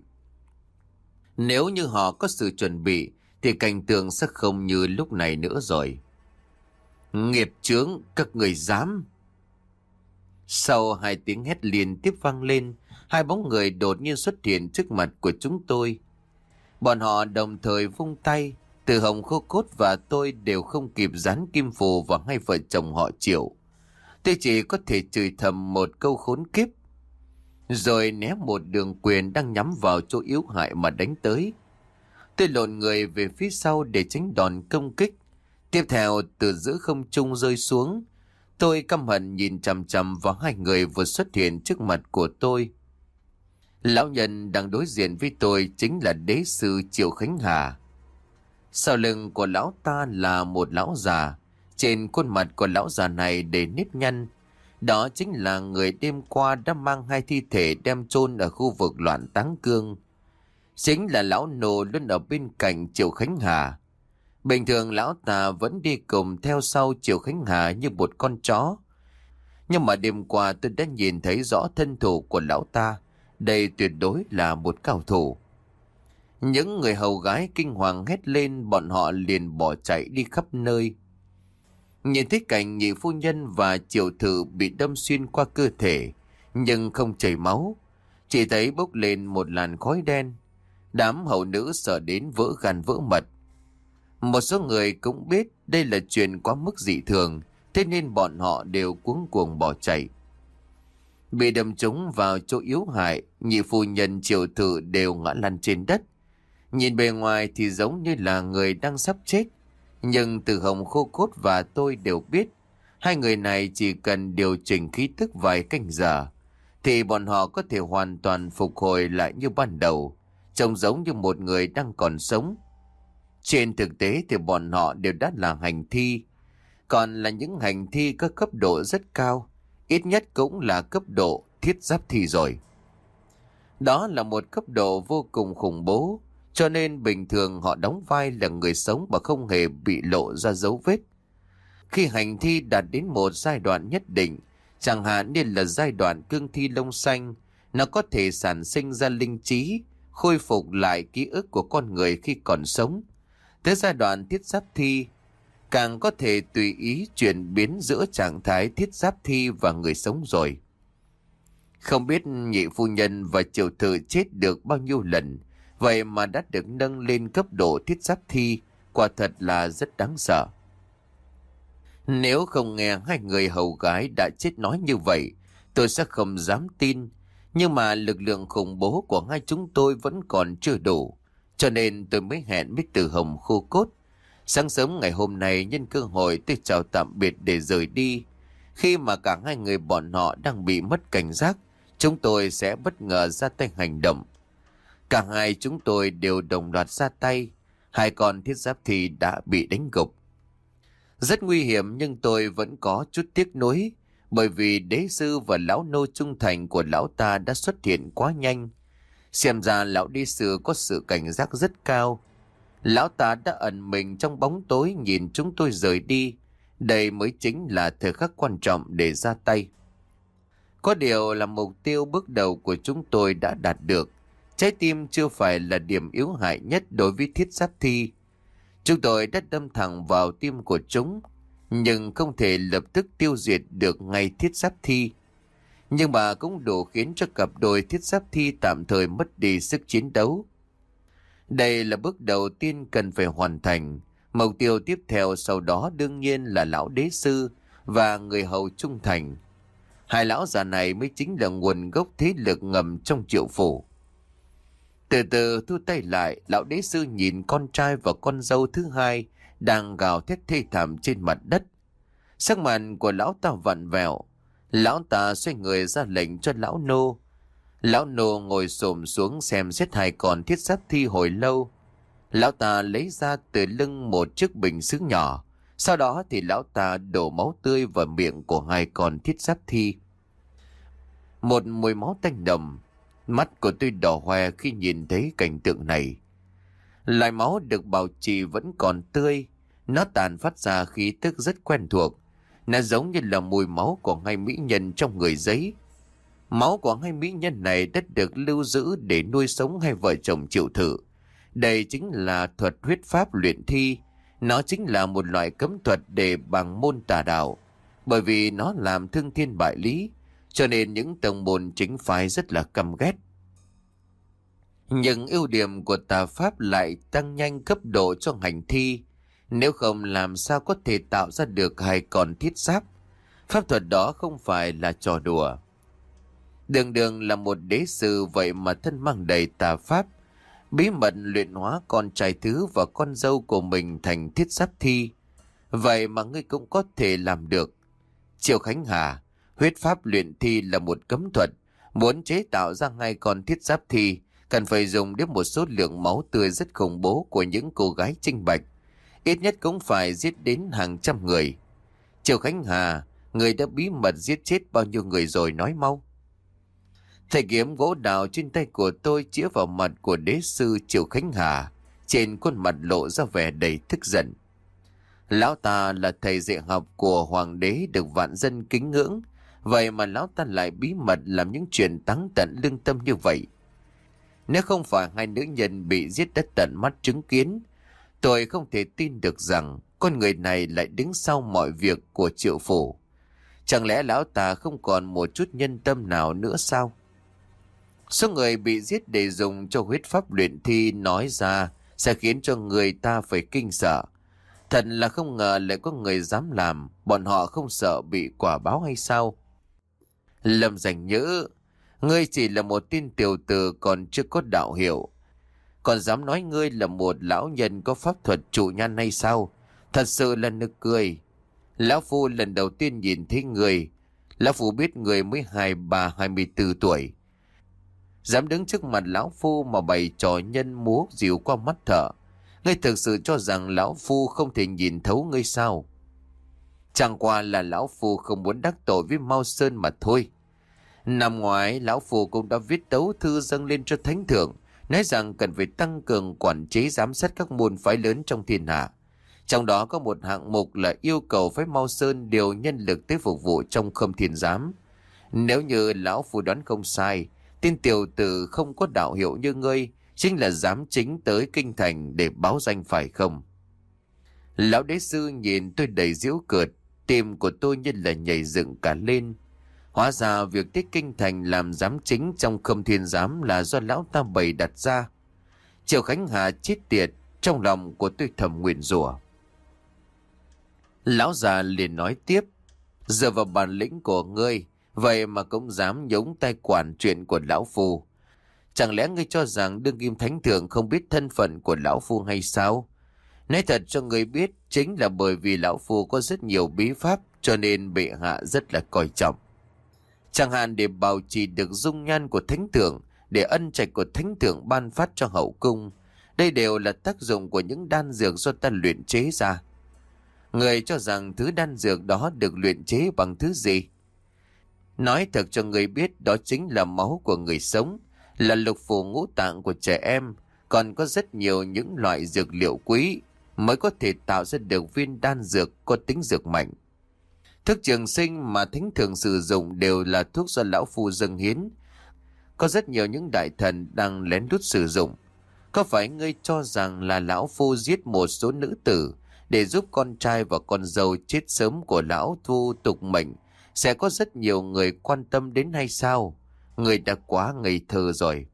Nếu như họ có sự chuẩn bị thì cảnh tượng sẽ không như lúc này nữa rồi. Nghiệp chướng, các người dám! Sau hai tiếng hét liên tiếp vang lên, hai bóng người đột nhiên xuất hiện trước mặt của chúng tôi. Bọn họ đồng thời vung tay, Từ Hồng khô cốt và tôi đều không kịp dán kim phù vào hai vợ chồng họ Triệu. Tôi chỉ có thể chửi thầm một câu khốn kiếp, rồi né một đường quyền đang nhắm vào chỗ yếu hại mà đánh tới. Tôi lộn người về phía sau để tránh đòn công kích. Tiếp theo từ giữa không trung rơi xuống. Tôi căm hận nhìn chằm chằm vào hai người vừa xuất hiện trước mặt của tôi. Lão nhân đang đối diện với tôi chính là đế sư Triệu Khánh Hà. Sau lưng của lão ta là một lão già. Trên khuôn mặt của lão già này đầy nếp nhăn. Đó chính là người đêm qua đã mang hai thi thể đem chôn ở khu vực loạn Táng Cương. Chính là lão nô luôn ở bên cạnh Triệu Khánh Hà. Bình thường lão ta vẫn đi cùng theo sau Triệu Khánh Hà như một con chó. Nhưng mà đêm qua tôi đã nhìn thấy rõ thân thủ của lão ta. Đây tuyệt đối là một cao thủ. Những người hầu gái kinh hoàng hét lên, bọn họ liền bỏ chạy đi khắp nơi. Nhìn thấy cảnh nhị phu nhân và Triệu Thự bị đâm xuyên qua cơ thể, nhưng không chảy máu. Chỉ thấy bốc lên một làn khói đen. Đám hầu nữ sợ đến vỡ gan vỡ mật. Một số người cũng biết đây là chuyện quá mức dị thường, thế nên bọn họ đều cuống cuồng bỏ chạy. Bị đâm trúng vào chỗ yếu hại, nhị phu nhân Triệu Thự đều ngã lăn trên đất. Nhìn bề ngoài thì giống như là người đang sắp chết. Nhưng Từ Hồng khô cốt và tôi đều biết, hai người này chỉ cần điều chỉnh khí tức vài canh giờ, thì bọn họ có thể hoàn toàn phục hồi lại như ban đầu, trông giống như một người đang còn sống. Trên thực tế thì bọn họ đều đã là hành thi, còn là những hành thi có cấp độ rất cao, ít nhất cũng là cấp độ thiết giáp thi rồi. Đó là một cấp độ vô cùng khủng bố, cho nên bình thường họ đóng vai là người sống mà không hề bị lộ ra dấu vết. Khi hành thi đạt đến một giai đoạn nhất định, chẳng hạn như là giai đoạn cương thi lông xanh, nó có thể sản sinh ra linh trí, khôi phục lại ký ức của con người khi còn sống. Tới giai đoạn thiết giáp thi, càng có thể tùy ý chuyển biến giữa trạng thái thiết giáp thi và người sống rồi. Không biết nhị phu nhân và Triệu Thự chết được bao nhiêu lần, vậy mà đã được nâng lên cấp độ thiết giáp thi, quả thật là rất đáng sợ. Nếu không nghe hai người hầu gái đã chết nói như vậy, tôi sẽ không dám tin. Nhưng mà lực lượng khủng bố của hai chúng tôi vẫn còn chưa đủ, cho nên tôi mới hẹn Mister Hồng khô cốt. Sáng sớm ngày hôm nay nhân cơ hội tôi chào tạm biệt để rời đi. Khi mà cả hai người bọn họ đang bị mất cảnh giác, chúng tôi sẽ bất ngờ ra tay hành động. Cả hai chúng tôi đều đồng loạt ra tay. Hai con thiết giáp thì đã bị đánh gục. Rất nguy hiểm nhưng tôi vẫn có chút tiếc nuối, bởi vì đế sư và lão nô trung thành của lão ta đã xuất hiện quá nhanh. Xem ra lão đế sư có sự cảnh giác rất cao. Lão ta đã ẩn mình trong bóng tối nhìn chúng tôi rời đi. Đây mới chính là thời khắc quan trọng để ra tay. Có điều là mục tiêu bước đầu của chúng tôi đã đạt được. Trái tim chưa phải là điểm yếu hại nhất đối với thiết giáp thi. Chúng tôi đã đâm thẳng vào tim của chúng, nhưng không thể lập tức tiêu diệt được ngay thiết giáp thi. Nhưng mà cũng đủ khiến cho cặp đôi thiết giáp thi tạm thời mất đi sức chiến đấu. Đây là bước đầu tiên cần phải hoàn thành. Mục tiêu tiếp theo sau đó đương nhiên là lão đế sư và người hầu trung thành. Hai lão già này mới chính là nguồn gốc thế lực ngầm trong Triệu Phủ. Từ từ thu tay lại, lão đế sư nhìn con trai và con dâu thứ hai đang gào thét thê thảm trên mặt đất. Sắc mặt của lão ta vặn vẹo. Lão ta xoay người ra lệnh cho lão nô. Lão nô ngồi xổm xuống xem xét hai con thiết giáp thi hồi lâu. Lão ta lấy ra từ lưng một chiếc bình sứ nhỏ. Sau đó thì lão ta đổ máu tươi vào miệng của hai con thiết giáp thi. Một mùi máu tanh đậm. Mắt của tôi đỏ hoe khi nhìn thấy cảnh tượng này. Loại máu được bảo trì vẫn còn tươi. Nó tàn phát ra khí tức rất quen thuộc. Nó giống như là mùi máu của hai mỹ nhân trong người giấy. Máu của hai mỹ nhân này đã được lưu giữ để nuôi sống hai vợ chồng Triệu Thử. Đây chính là thuật huyết pháp luyện thi. Nó chính là một loại cấm thuật để bằng môn tà đạo. Bởi vì nó làm thương thiên bại lý, cho nên những tông môn chính phái rất là căm ghét. Nhưng ưu điểm của tà pháp lại tăng nhanh cấp độ cho hành thi. Nếu không làm sao có thể tạo ra được hai con thiết giáp. Pháp thuật đó không phải là trò đùa. Đường đường là một đế sư vậy mà thân mang đầy tà pháp. Bí mật luyện hóa con trai thứ và con dâu của mình thành thiết giáp thi. Vậy mà ngươi cũng có thể làm được. Triệu Khánh Hà, huyết pháp luyện thi là một cấm thuật. Muốn chế tạo ra hai con thiết giáp thi, cần phải dùng đến một số lượng máu tươi rất khủng bố của những cô gái trinh bạch. Ít nhất cũng phải giết đến hàng trăm người. Triệu Khánh Hà, người đã bí mật giết chết bao nhiêu người rồi nói mau. Thầy kiếm gỗ đào trên tay của tôi chĩa vào mặt của đế sư Triệu Khánh Hà. Trên khuôn mặt lộ ra vẻ đầy tức giận. Lão ta là thầy dạy học của hoàng đế được vạn dân kính ngưỡng. Vậy mà lão ta lại bí mật làm những chuyện táng tận lương tâm như vậy. Nếu không phải hai nữ nhân bị giết đất tận mắt chứng kiến, tôi không thể tin được rằng con người này lại đứng sau mọi việc của Triệu Phủ. Chẳng lẽ lão ta không còn một chút nhân tâm nào nữa sao? Số người bị giết để dùng cho huyết pháp luyện thi nói ra sẽ khiến cho người ta phải kinh sợ. Thật là không ngờ lại có người dám làm, bọn họ không sợ bị quả báo hay sao? Lâm Giành Nhữ, ngươi chỉ là một tin tiểu tử còn chưa có đạo hiệu. Còn dám nói ngươi là một lão nhân có pháp thuật trụ nhan hay sao? Thật sự là nực cười. Lão Phu lần đầu tiên nhìn thấy người. Lão Phu biết người mới hai ba hai mươi tư tuổi. Dám đứng trước mặt Lão Phu mà bày trò nhân múa dịu qua mắt thợ. Ngươi thực sự cho rằng Lão Phu không thể nhìn thấu ngươi sao? Chẳng qua là Lão Phu không muốn đắc tội với Mao Sơn mà thôi. Năm ngoái, Lão Phu cũng đã viết tấu thư dâng lên cho Thánh Thượng, nói rằng cần phải tăng cường quản chế giám sát các môn phái lớn trong thiên hạ. Trong đó có một hạng mục là yêu cầu phái Mao Sơn điều nhân lực tới phục vụ trong Khâm Thiên Giám. Nếu như Lão Phu đoán không sai, tên tiểu tử không có đạo hiệu như ngươi chính là giám chính tới kinh thành để báo danh phải không? Lão đế sư nhìn tôi đầy giễu cợt, tim của tôi như là nhảy dựng cả lên. Hóa ra việc tới kinh thành làm giám chính trong Khâm Thiên Giám là do lão ta bày đặt ra. Triệu Khánh Hà chết tiệt, Trong lòng của tôi thầm nguyền rủa. Lão già liền nói tiếp: "Dựa vào bản lĩnh của ngươi, vậy mà cũng dám nhúng tay quản chuyện của lão phu. Chẳng lẽ ngươi cho rằng đương kim thánh thượng không biết thân phận của lão phu hay sao? Nói thật cho ngươi biết, chính là bởi vì lão phu có rất nhiều bí pháp cho nên bệ hạ rất là coi trọng. Chẳng hạn để bảo trì được dung nhan của thánh thượng, để ân trạch của thánh thượng ban phát cho hậu cung. Đây đều là tác dụng của những đan dược do ta luyện chế ra. Người cho rằng thứ đan dược đó được luyện chế bằng thứ gì? Nói thật cho người biết, đó chính là máu của người sống, là lục phủ ngũ tạng của trẻ em, còn có rất nhiều những loại dược liệu quý mới có thể tạo ra được viên đan dược có tính dược mạnh. Thuốc trường sinh mà thánh thượng sử dụng đều là thuốc do lão phu dâng hiến. Có rất nhiều những đại thần đang lén lút sử dụng. Có phải ngươi cho rằng là lão phu giết một số nữ tử để giúp con trai và con dâu chết sớm của lão thu tục mệnh sẽ có rất nhiều người quan tâm đến hay sao? Người đã quá ngây thơ rồi.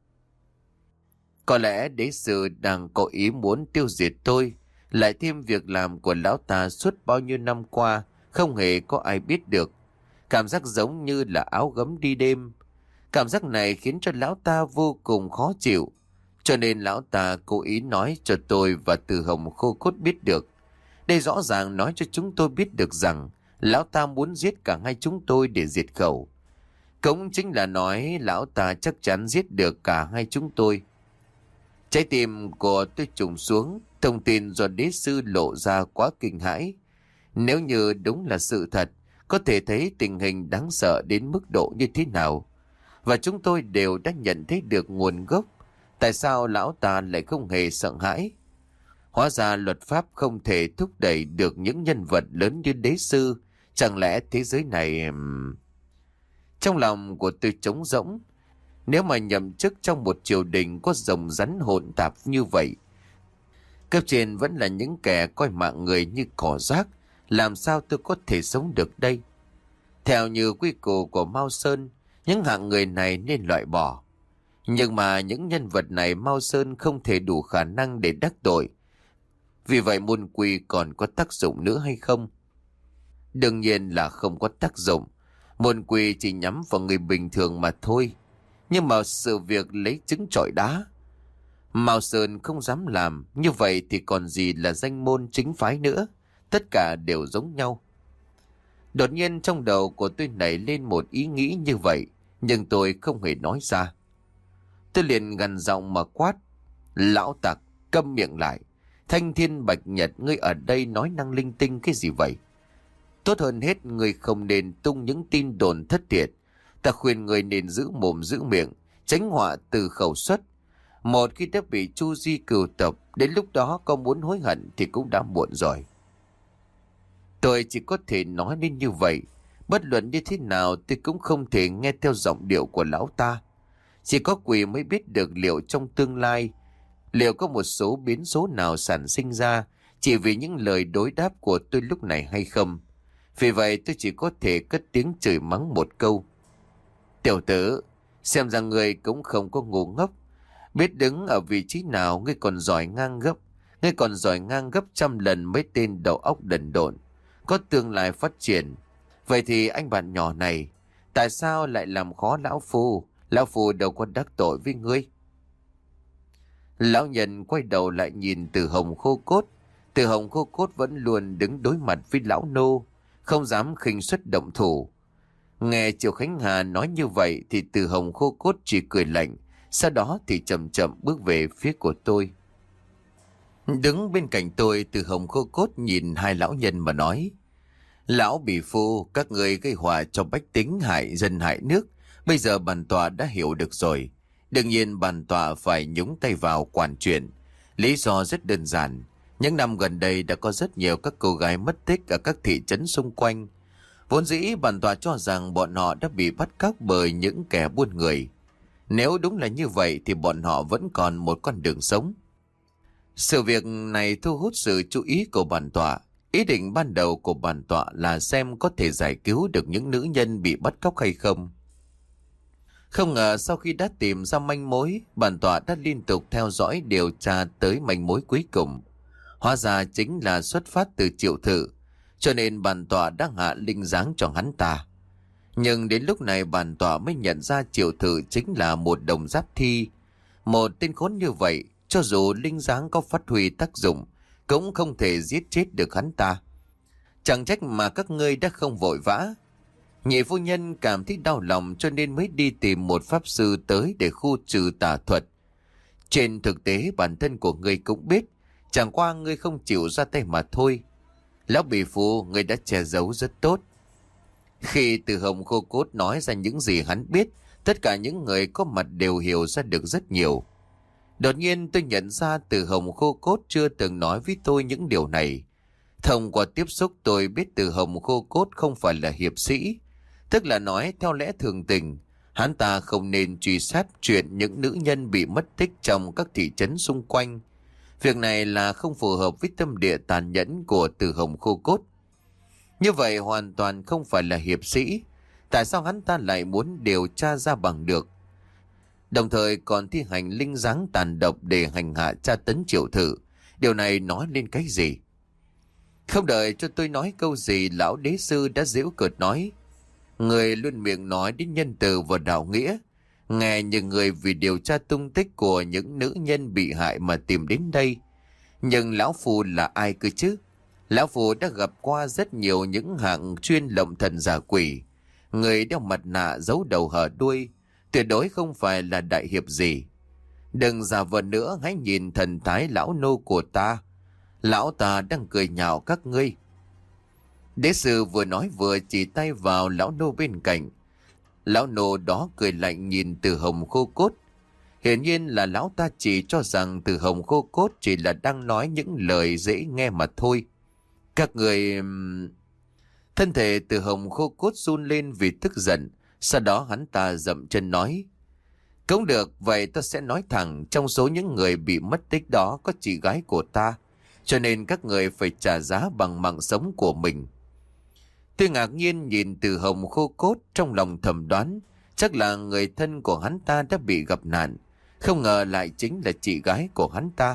Có lẽ đế sư đang có ý muốn tiêu diệt tôi, lại thêm việc làm của lão ta suốt bao nhiêu năm qua không hề có ai biết được. Cảm giác giống như là áo gấm đi đêm. Cảm giác này khiến cho lão ta vô cùng khó chịu. Cho nên lão ta cố ý nói cho tôi và Từ Hồng Khô Cốt biết được. Đây rõ ràng nói cho chúng tôi biết được rằng lão ta muốn giết cả hai chúng tôi để diệt khẩu. Cũng chính là nói lão ta chắc chắn giết được cả hai chúng tôi. Trái tim của tôi trùng xuống, thông tin do đế sư lộ ra quá kinh hãi. Nếu như đúng là sự thật, có thể thấy tình hình đáng sợ đến mức độ như thế nào. Và chúng tôi đều đã nhận thấy được nguồn gốc. Tại sao lão ta lại không hề sợ hãi? Hóa ra luật pháp không thể thúc đẩy được những nhân vật lớn như đế sư. Chẳng lẽ thế giới này... Trong lòng của tôi trống rỗng. Nếu mà nhậm chức trong một triều đình có rồng rắn hỗn tạp như vậy, cấp trên vẫn là những kẻ coi mạng người như cỏ rác, làm sao tôi có thể sống được đây? Theo như quy củ của Mao Sơn, những hạng người này nên loại bỏ. Nhưng mà những nhân vật này Mao Sơn không thể đủ khả năng để đắc tội. Vì vậy môn quy còn có tác dụng nữa hay không? Đương nhiên là không có tác dụng. Môn quy chỉ nhắm vào người bình thường mà thôi. Nhưng mà sự việc lấy trứng trọi đá, Mao Sơn không dám làm. Như vậy thì còn gì là danh môn chính phái nữa. Tất cả đều giống nhau. Đột nhiên trong đầu của tôi nảy lên một ý nghĩ như vậy, nhưng tôi không hề nói ra. Tôi liền gằn giọng mà quát: "Lão tặc, câm miệng lại! Thanh Thiên Bạch Nhật, ngươi ở đây nói năng linh tinh cái gì vậy? Tốt hơn hết ngươi không nên tung những tin đồn thất thiệt. Ta khuyên ngươi nên giữ mồm giữ miệng, tránh họa từ khẩu xuất. Một khi đã bị chu di cừu tập, đến lúc đó có muốn hối hận thì cũng đã muộn rồi." Tôi chỉ có thể nói nên như vậy. Bất luận như thế nào tôi cũng không thể nghe theo giọng điệu của lão ta. Chỉ có quỷ mới biết được liệu trong tương lai, liệu có một số biến số nào sản sinh ra chỉ vì những lời đối đáp của tôi lúc này hay không. Vì vậy tôi chỉ có thể cất tiếng chửi mắng một câu: "Tiểu tử, xem ra ngươi cũng không có ngu ngốc. Biết đứng ở vị trí nào ngươi còn giỏi ngang gấp. Ngươi còn giỏi ngang gấp trăm lần mấy tên đầu óc đần độn, có tương lai phát triển. Vậy thì anh bạn nhỏ này, tại sao lại làm khó lão phu? Lão phu đâu có đắc tội với ngươi." Lão nhân quay đầu lại nhìn Từ Hồng Khô Cốt. Từ Hồng Khô Cốt vẫn luôn đứng đối mặt với lão nô, không dám khinh suất động thủ. Nghe Triệu Khánh Hà nói như vậy thì Từ Hồng Khô Cốt chỉ cười lạnh, sau đó thì chậm chậm bước về phía của tôi. Đứng bên cạnh tôi, Từ Hồng Khô Cốt nhìn hai lão nhân mà nói: "Lão bỉ phu, các người gây họa cho bách tính, hại dân hại nước. Bây giờ bản tọa đã hiểu được rồi. Đương nhiên bản tọa phải nhúng tay vào quản chuyện. Lý do rất đơn giản. Những năm gần đây đã có rất nhiều các cô gái mất tích ở các thị trấn xung quanh. Vốn dĩ bản tọa cho rằng bọn họ đã bị bắt cóc bởi những kẻ buôn người. Nếu đúng là như vậy thì bọn họ vẫn còn một con đường sống." Sự việc này thu hút sự chú ý của bản tọa. Ý định ban đầu của bản tọa là xem có thể giải cứu được những nữ nhân bị bắt cóc hay không. Không ngờ sau khi đã tìm ra manh mối, bản tọa đã liên tục theo dõi điều tra tới manh mối cuối cùng. Hóa ra chính là xuất phát từ Triệu Thự, cho nên bản tọa đã hạ linh giáng cho hắn ta. Nhưng đến lúc này bản tọa mới nhận ra Triệu Thự chính là một đồng giáp thi. Một tên khốn như vậy, cho dù linh giáng có phát huy tác dụng, cũng không thể giết chết được hắn ta. Chẳng trách mà các ngươi đã không vội vã. Nhị phu nhân cảm thấy đau lòng cho nên mới đi tìm một pháp sư tới để khu trừ tà thuật. Trên thực tế bản thân của ngươi cũng biết, chẳng qua ngươi không chịu ra tay mà thôi. Lão bì phu, ngươi đã che giấu rất tốt. Khi Từ Hồng Khô Cốt nói ra những gì hắn biết, tất cả những người có mặt đều hiểu ra được rất nhiều. Đột nhiên tôi nhận ra Từ Hồng Khô Cốt chưa từng nói với tôi những điều này. Thông qua tiếp xúc tôi biết Từ Hồng Khô Cốt không phải là hiệp sĩ, tức là nói theo lẽ thường tình, hắn ta không nên truy sát chuyện những nữ nhân bị mất tích trong các thị trấn xung quanh. Việc này là không phù hợp với tâm địa tàn nhẫn của Từ Hồng Khô Cốt. Như vậy hoàn toàn không phải là hiệp sĩ. Tại sao hắn ta lại muốn điều tra ra bằng được, đồng thời còn thi hành linh giáng tàn độc để hành hạ tra tấn Triệu Thự? Điều này nói lên cái gì? Không đợi cho tôi nói câu gì, lão đế sư đã giễu cợt nói: người luôn miệng nói đến nhân từ và đạo nghĩa, nghe như người vì điều tra tung tích của những nữ nhân bị hại mà tìm đến đây. Nhưng lão phù là ai cơ chứ? Lão phù đã gặp qua rất nhiều những hạng chuyên lộng thần giả quỷ, người đeo mặt nạ giấu đầu hở đuôi, tuyệt đối không phải là đại hiệp gì. Đừng giả vờ nữa, hãy nhìn thần thái lão nô của ta. Lão ta đang cười nhạo các ngươi. Đế sư vừa nói vừa chỉ tay vào lão nô bên cạnh. Lão nô đó cười lạnh nhìn Từ Hồng Khô Cốt. Hiển nhiên là lão ta chỉ cho rằng Từ Hồng Khô Cốt chỉ là đang nói những lời dễ nghe mà thôi. Các người... Thân thể Từ Hồng Khô Cốt run lên vì tức giận. Sau đó hắn ta dậm chân nói: cũng được, vậy ta sẽ nói thẳng, trong số những người bị mất tích đó có chị gái của ta, cho nên các người phải trả giá bằng mạng sống của mình. Tôi ngạc nhiên nhìn Từ Hồng Khô Cốt, trong lòng thầm đoán chắc là người thân của hắn ta đã bị gặp nạn, không ngờ lại chính là chị gái của hắn ta.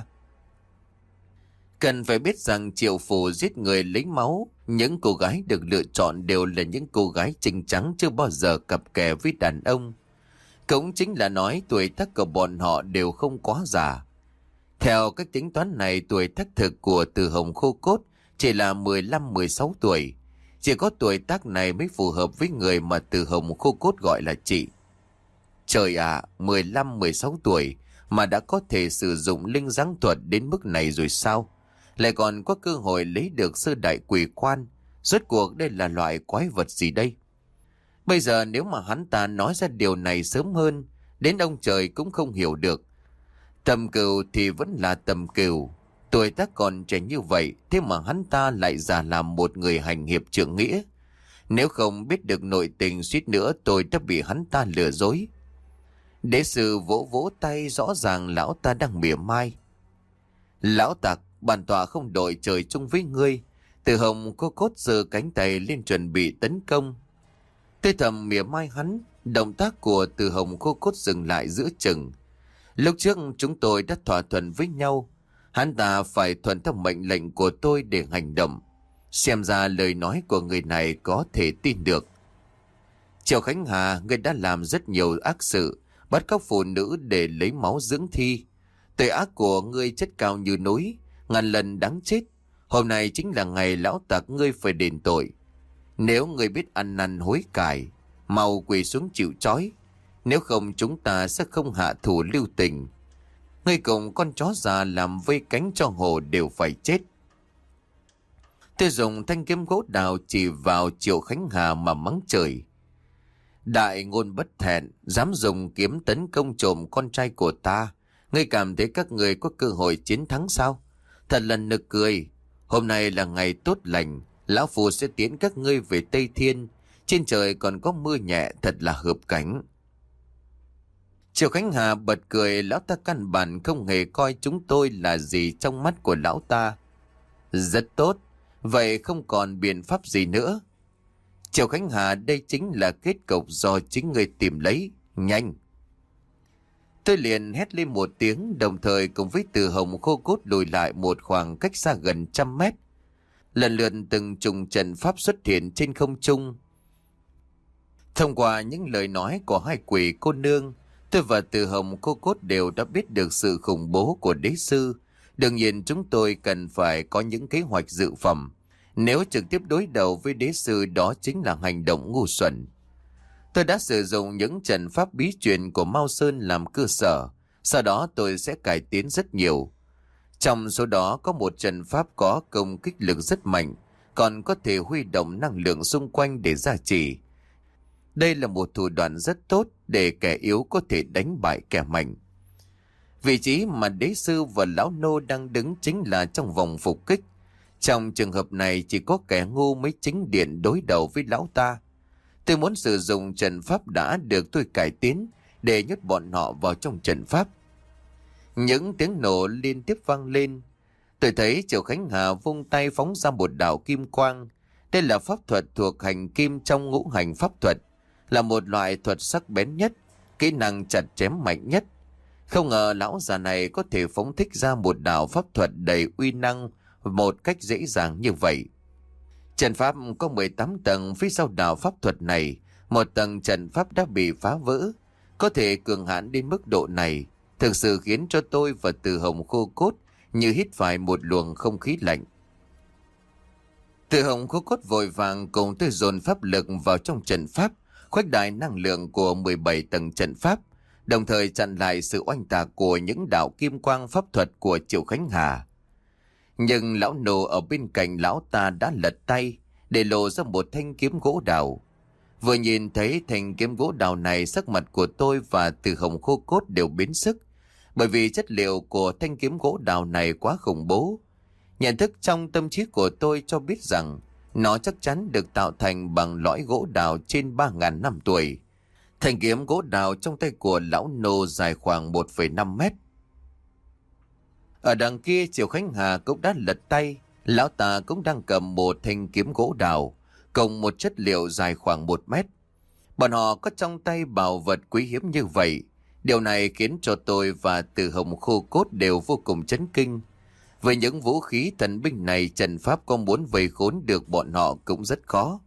Cần phải biết rằng Triệu Phủ giết người lấy máu, những cô gái được lựa chọn đều là những cô gái trinh trắng chưa bao giờ cặp kè với đàn ông. Cũng chính là nói tuổi tác của bọn họ đều không quá già. Theo cách tính toán này, tuổi tác thực của Từ Hồng Khô Cốt chỉ là mười lăm mười sáu tuổi. Chỉ có tuổi tác này mới phù hợp với người mà Từ Hồng Khô Cốt gọi là chị. Trời ạ, mười lăm mười sáu tuổi mà đã có thể sử dụng linh giáng thuật đến mức này rồi sao? Lại còn có cơ hội lấy được sơ đại quỷ quan. Rốt cuộc đây là loại quái vật gì đây? Bây giờ nếu mà hắn ta nói ra điều này sớm hơn, đến ông trời cũng không hiểu được. Tầm cừu thì vẫn là tầm cừu. Tuổi tác còn trẻ như vậy, thế mà hắn ta lại giả làm một người hành hiệp trượng nghĩa. Nếu không biết được nội tình, suýt nữa tôi đã bị hắn ta lừa dối. Đế sư vỗ vỗ tay, rõ ràng lão ta đang mỉa mai. Lão tặc, bản tọa không đội trời chung với ngươi. Từ Hồng Khô Cốt giơ cánh tay lên chuẩn bị tấn công. Tôi thầm mỉa mai hắn, động tác của Từ Hồng Khô Cốt dừng lại giữa chừng. Lúc trước chúng tôi đã thỏa thuận với nhau, hắn ta phải thuận theo mệnh lệnh của tôi để hành động. Xem ra lời nói của người này có thể tin được. Triệu Khánh Hà, ngươi đã làm rất nhiều ác sự, bắt cóc phụ nữ để lấy máu dưỡng thi. Tội ác của ngươi chất cao như núi, ngàn lần đáng chết. Hôm nay chính là ngày lão tặc ngươi phải đền tội. Nếu ngươi biết ăn năn hối cải, mau quỳ xuống chịu trói. Nếu không chúng ta sẽ không hạ thủ lưu tình. Ngươi cùng con chó già làm vây cánh cho hổ đều phải chết. Tôi dùng thanh kiếm gỗ đào chỉ vào Triệu Khánh Hà mà mắng trời. Đại ngôn bất thẹn, dám dùng kiếm tấn công trộm con trai của ta. Ngươi cảm thấy các người có cơ hội chiến thắng sao? Thật là nực cười. Hôm nay là ngày tốt lành, lão phù sẽ tiến các ngươi về Tây Thiên. Trên trời còn có mưa nhẹ, thật là hợp cảnh. Triệu Khánh Hà bật cười, lão ta căn bản không hề coi chúng tôi là gì trong mắt của lão ta. Rất tốt, vậy không còn biện pháp gì nữa. Triệu Khánh Hà, đây chính là kết cục do chính ngươi tìm lấy. Nhanh! Tôi liền hét lên một tiếng, đồng thời cùng với Từ Hồng khô cốt lùi lại một khoảng cách xa gần trăm mét. Lần lượt từng trùng trận pháp xuất hiện trên không trung. Thông qua những lời nói của hai quỷ cô nương, tôi và Từ Hồng khô cốt đều đã biết được sự khủng bố của đế sư. Đương nhiên chúng tôi cần phải có những kế hoạch dự phòng. Nếu trực tiếp đối đầu với đế sư, đó chính là hành động ngu xuẩn. Tôi đã sử dụng những trận pháp bí truyền của Mao Sơn làm cơ sở. Sau đó tôi sẽ cải tiến rất nhiều. Trong số đó có một trận pháp có công kích lực rất mạnh, còn có thể huy động năng lượng xung quanh để gia trì. Đây là một thủ đoạn rất tốt để kẻ yếu có thể đánh bại kẻ mạnh. Vị trí mà đế sư và lão nô đang đứng chính là trong vòng phục kích. Trong trường hợp này chỉ có kẻ ngu mới chính điện đối đầu với lão ta. Tôi muốn sử dụng trận pháp đã được tôi cải tiến để nhốt bọn họ vào trong trận pháp. Những tiếng nổ liên tiếp vang lên. Tôi thấy Triệu Khánh Hà vung tay phóng ra một đạo kim quang. Đây là pháp thuật thuộc hành kim trong ngũ hành pháp thuật, là một loại thuật sắc bén nhất, kỹ năng chặt chém mạnh nhất. Không ngờ lão già này có thể phóng thích ra một đạo pháp thuật đầy uy năng một cách dễ dàng như vậy. Trận pháp có mười tám tầng, phía sau đạo pháp thuật này, một tầng trận pháp đã bị phá vỡ. Có thể cường hãn đến mức độ này, thực sự khiến cho tôi và Từ Hồng khô cốt như hít phải một luồng không khí lạnh. Từ Hồng khô cốt vội vàng cùng tôi dồn pháp lực vào trong trận pháp, khuếch đại năng lượng của mười bảy tầng trận pháp, đồng thời chặn lại sự oanh tạc của những đạo kim quang pháp thuật của Triệu Khánh Hà. Nhưng lão nô ở bên cạnh lão ta đã lật tay để lộ ra một thanh kiếm gỗ đào. Vừa nhìn thấy thanh kiếm gỗ đào này, sắc mặt của tôi và Từ Hồng khô cốt đều biến sắc, bởi vì chất liệu của thanh kiếm gỗ đào này quá khủng bố. Nhận thức trong tâm trí của tôi cho biết rằng nó chắc chắn được tạo thành bằng lõi gỗ đào trên ba ngàn năm tuổi. Thanh kiếm gỗ đào trong tay của lão nô dài khoảng một phẩy năm mét. Ở đằng kia Triệu Khánh Hà cũng đã lật tay, lão ta cũng đang cầm một thanh kiếm gỗ đào, cùng một chất liệu dài khoảng một mét. Bọn họ có trong tay bảo vật quý hiếm như vậy. Điều này khiến cho tôi và Từ Hồng khô cốt đều vô cùng chấn kinh. Với những vũ khí thần binh này, trận pháp có muốn vây khốn được bọn họ cũng rất khó.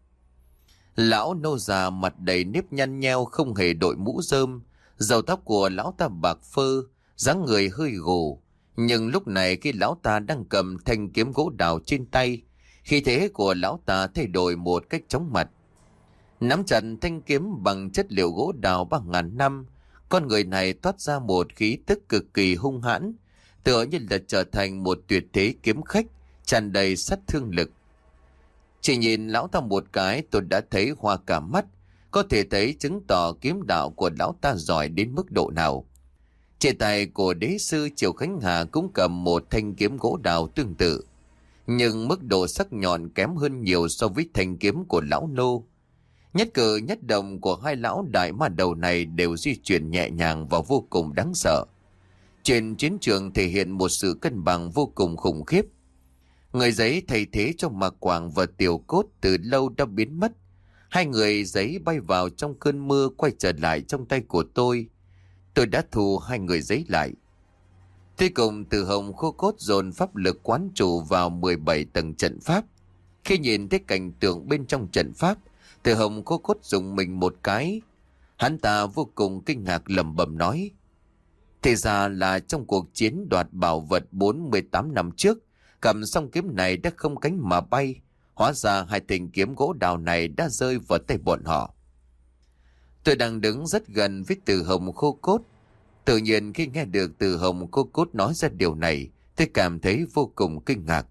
Lão nô già mặt đầy nếp nhăn nheo, không hề đội mũ rơm, râu tóc của lão ta bạc phơ, dáng người hơi gù. Nhưng lúc này khi lão ta đang cầm thanh kiếm gỗ đào trên tay, khí thế của lão ta thay đổi một cách chóng mặt. Nắm chặt thanh kiếm bằng chất liệu gỗ đào ba ngàn năm, con người này toát ra một khí tức cực kỳ hung hãn, tựa như là trở thành một tuyệt thế kiếm khách, tràn đầy sát thương lực. Chỉ nhìn lão ta một cái tôi đã thấy hoa cả mắt, có thể thấy chứng tỏ kiếm đạo của lão ta giỏi đến mức độ nào. Trên tay của đế sư Triệu Khánh Hà cũng cầm một thanh kiếm gỗ đào tương tự, nhưng mức độ sắc nhọn kém hơn nhiều so với thanh kiếm của lão nô. Nhất cử nhất động của hai lão đại ma đầu này đều di chuyển nhẹ nhàng và vô cùng đáng sợ. Trên chiến trường thể hiện một sự cân bằng vô cùng khủng khiếp. Người giấy thay thế cho Mạc Quảng và Tiểu Cốt từ lâu đã biến mất. Hai người giấy bay vào trong cơn mưa, quay trở lại trong tay của tôi. Tôi đã thu hai người giấy lại. Tôi cùng Từ Hồng khô cốt dồn pháp lực quán trụ vào mười bảy tầng trận pháp. Khi nhìn thấy cảnh tượng bên trong trận pháp, Từ Hồng khô cốt dùng mình một cái. Hắn ta vô cùng kinh ngạc lẩm bẩm nói: thì ra là trong cuộc chiến đoạt bảo vật bốn mươi tám năm trước, cầm song kiếm này đã không cánh mà bay. Hóa ra hai thanh kiếm gỗ đào này đã rơi vào tay bọn họ. Tôi đang đứng rất gần với Từ Hồng khô cốt. Tự nhiên khi nghe được Từ Hồng khô cốt nói ra điều này, tôi cảm thấy vô cùng kinh ngạc.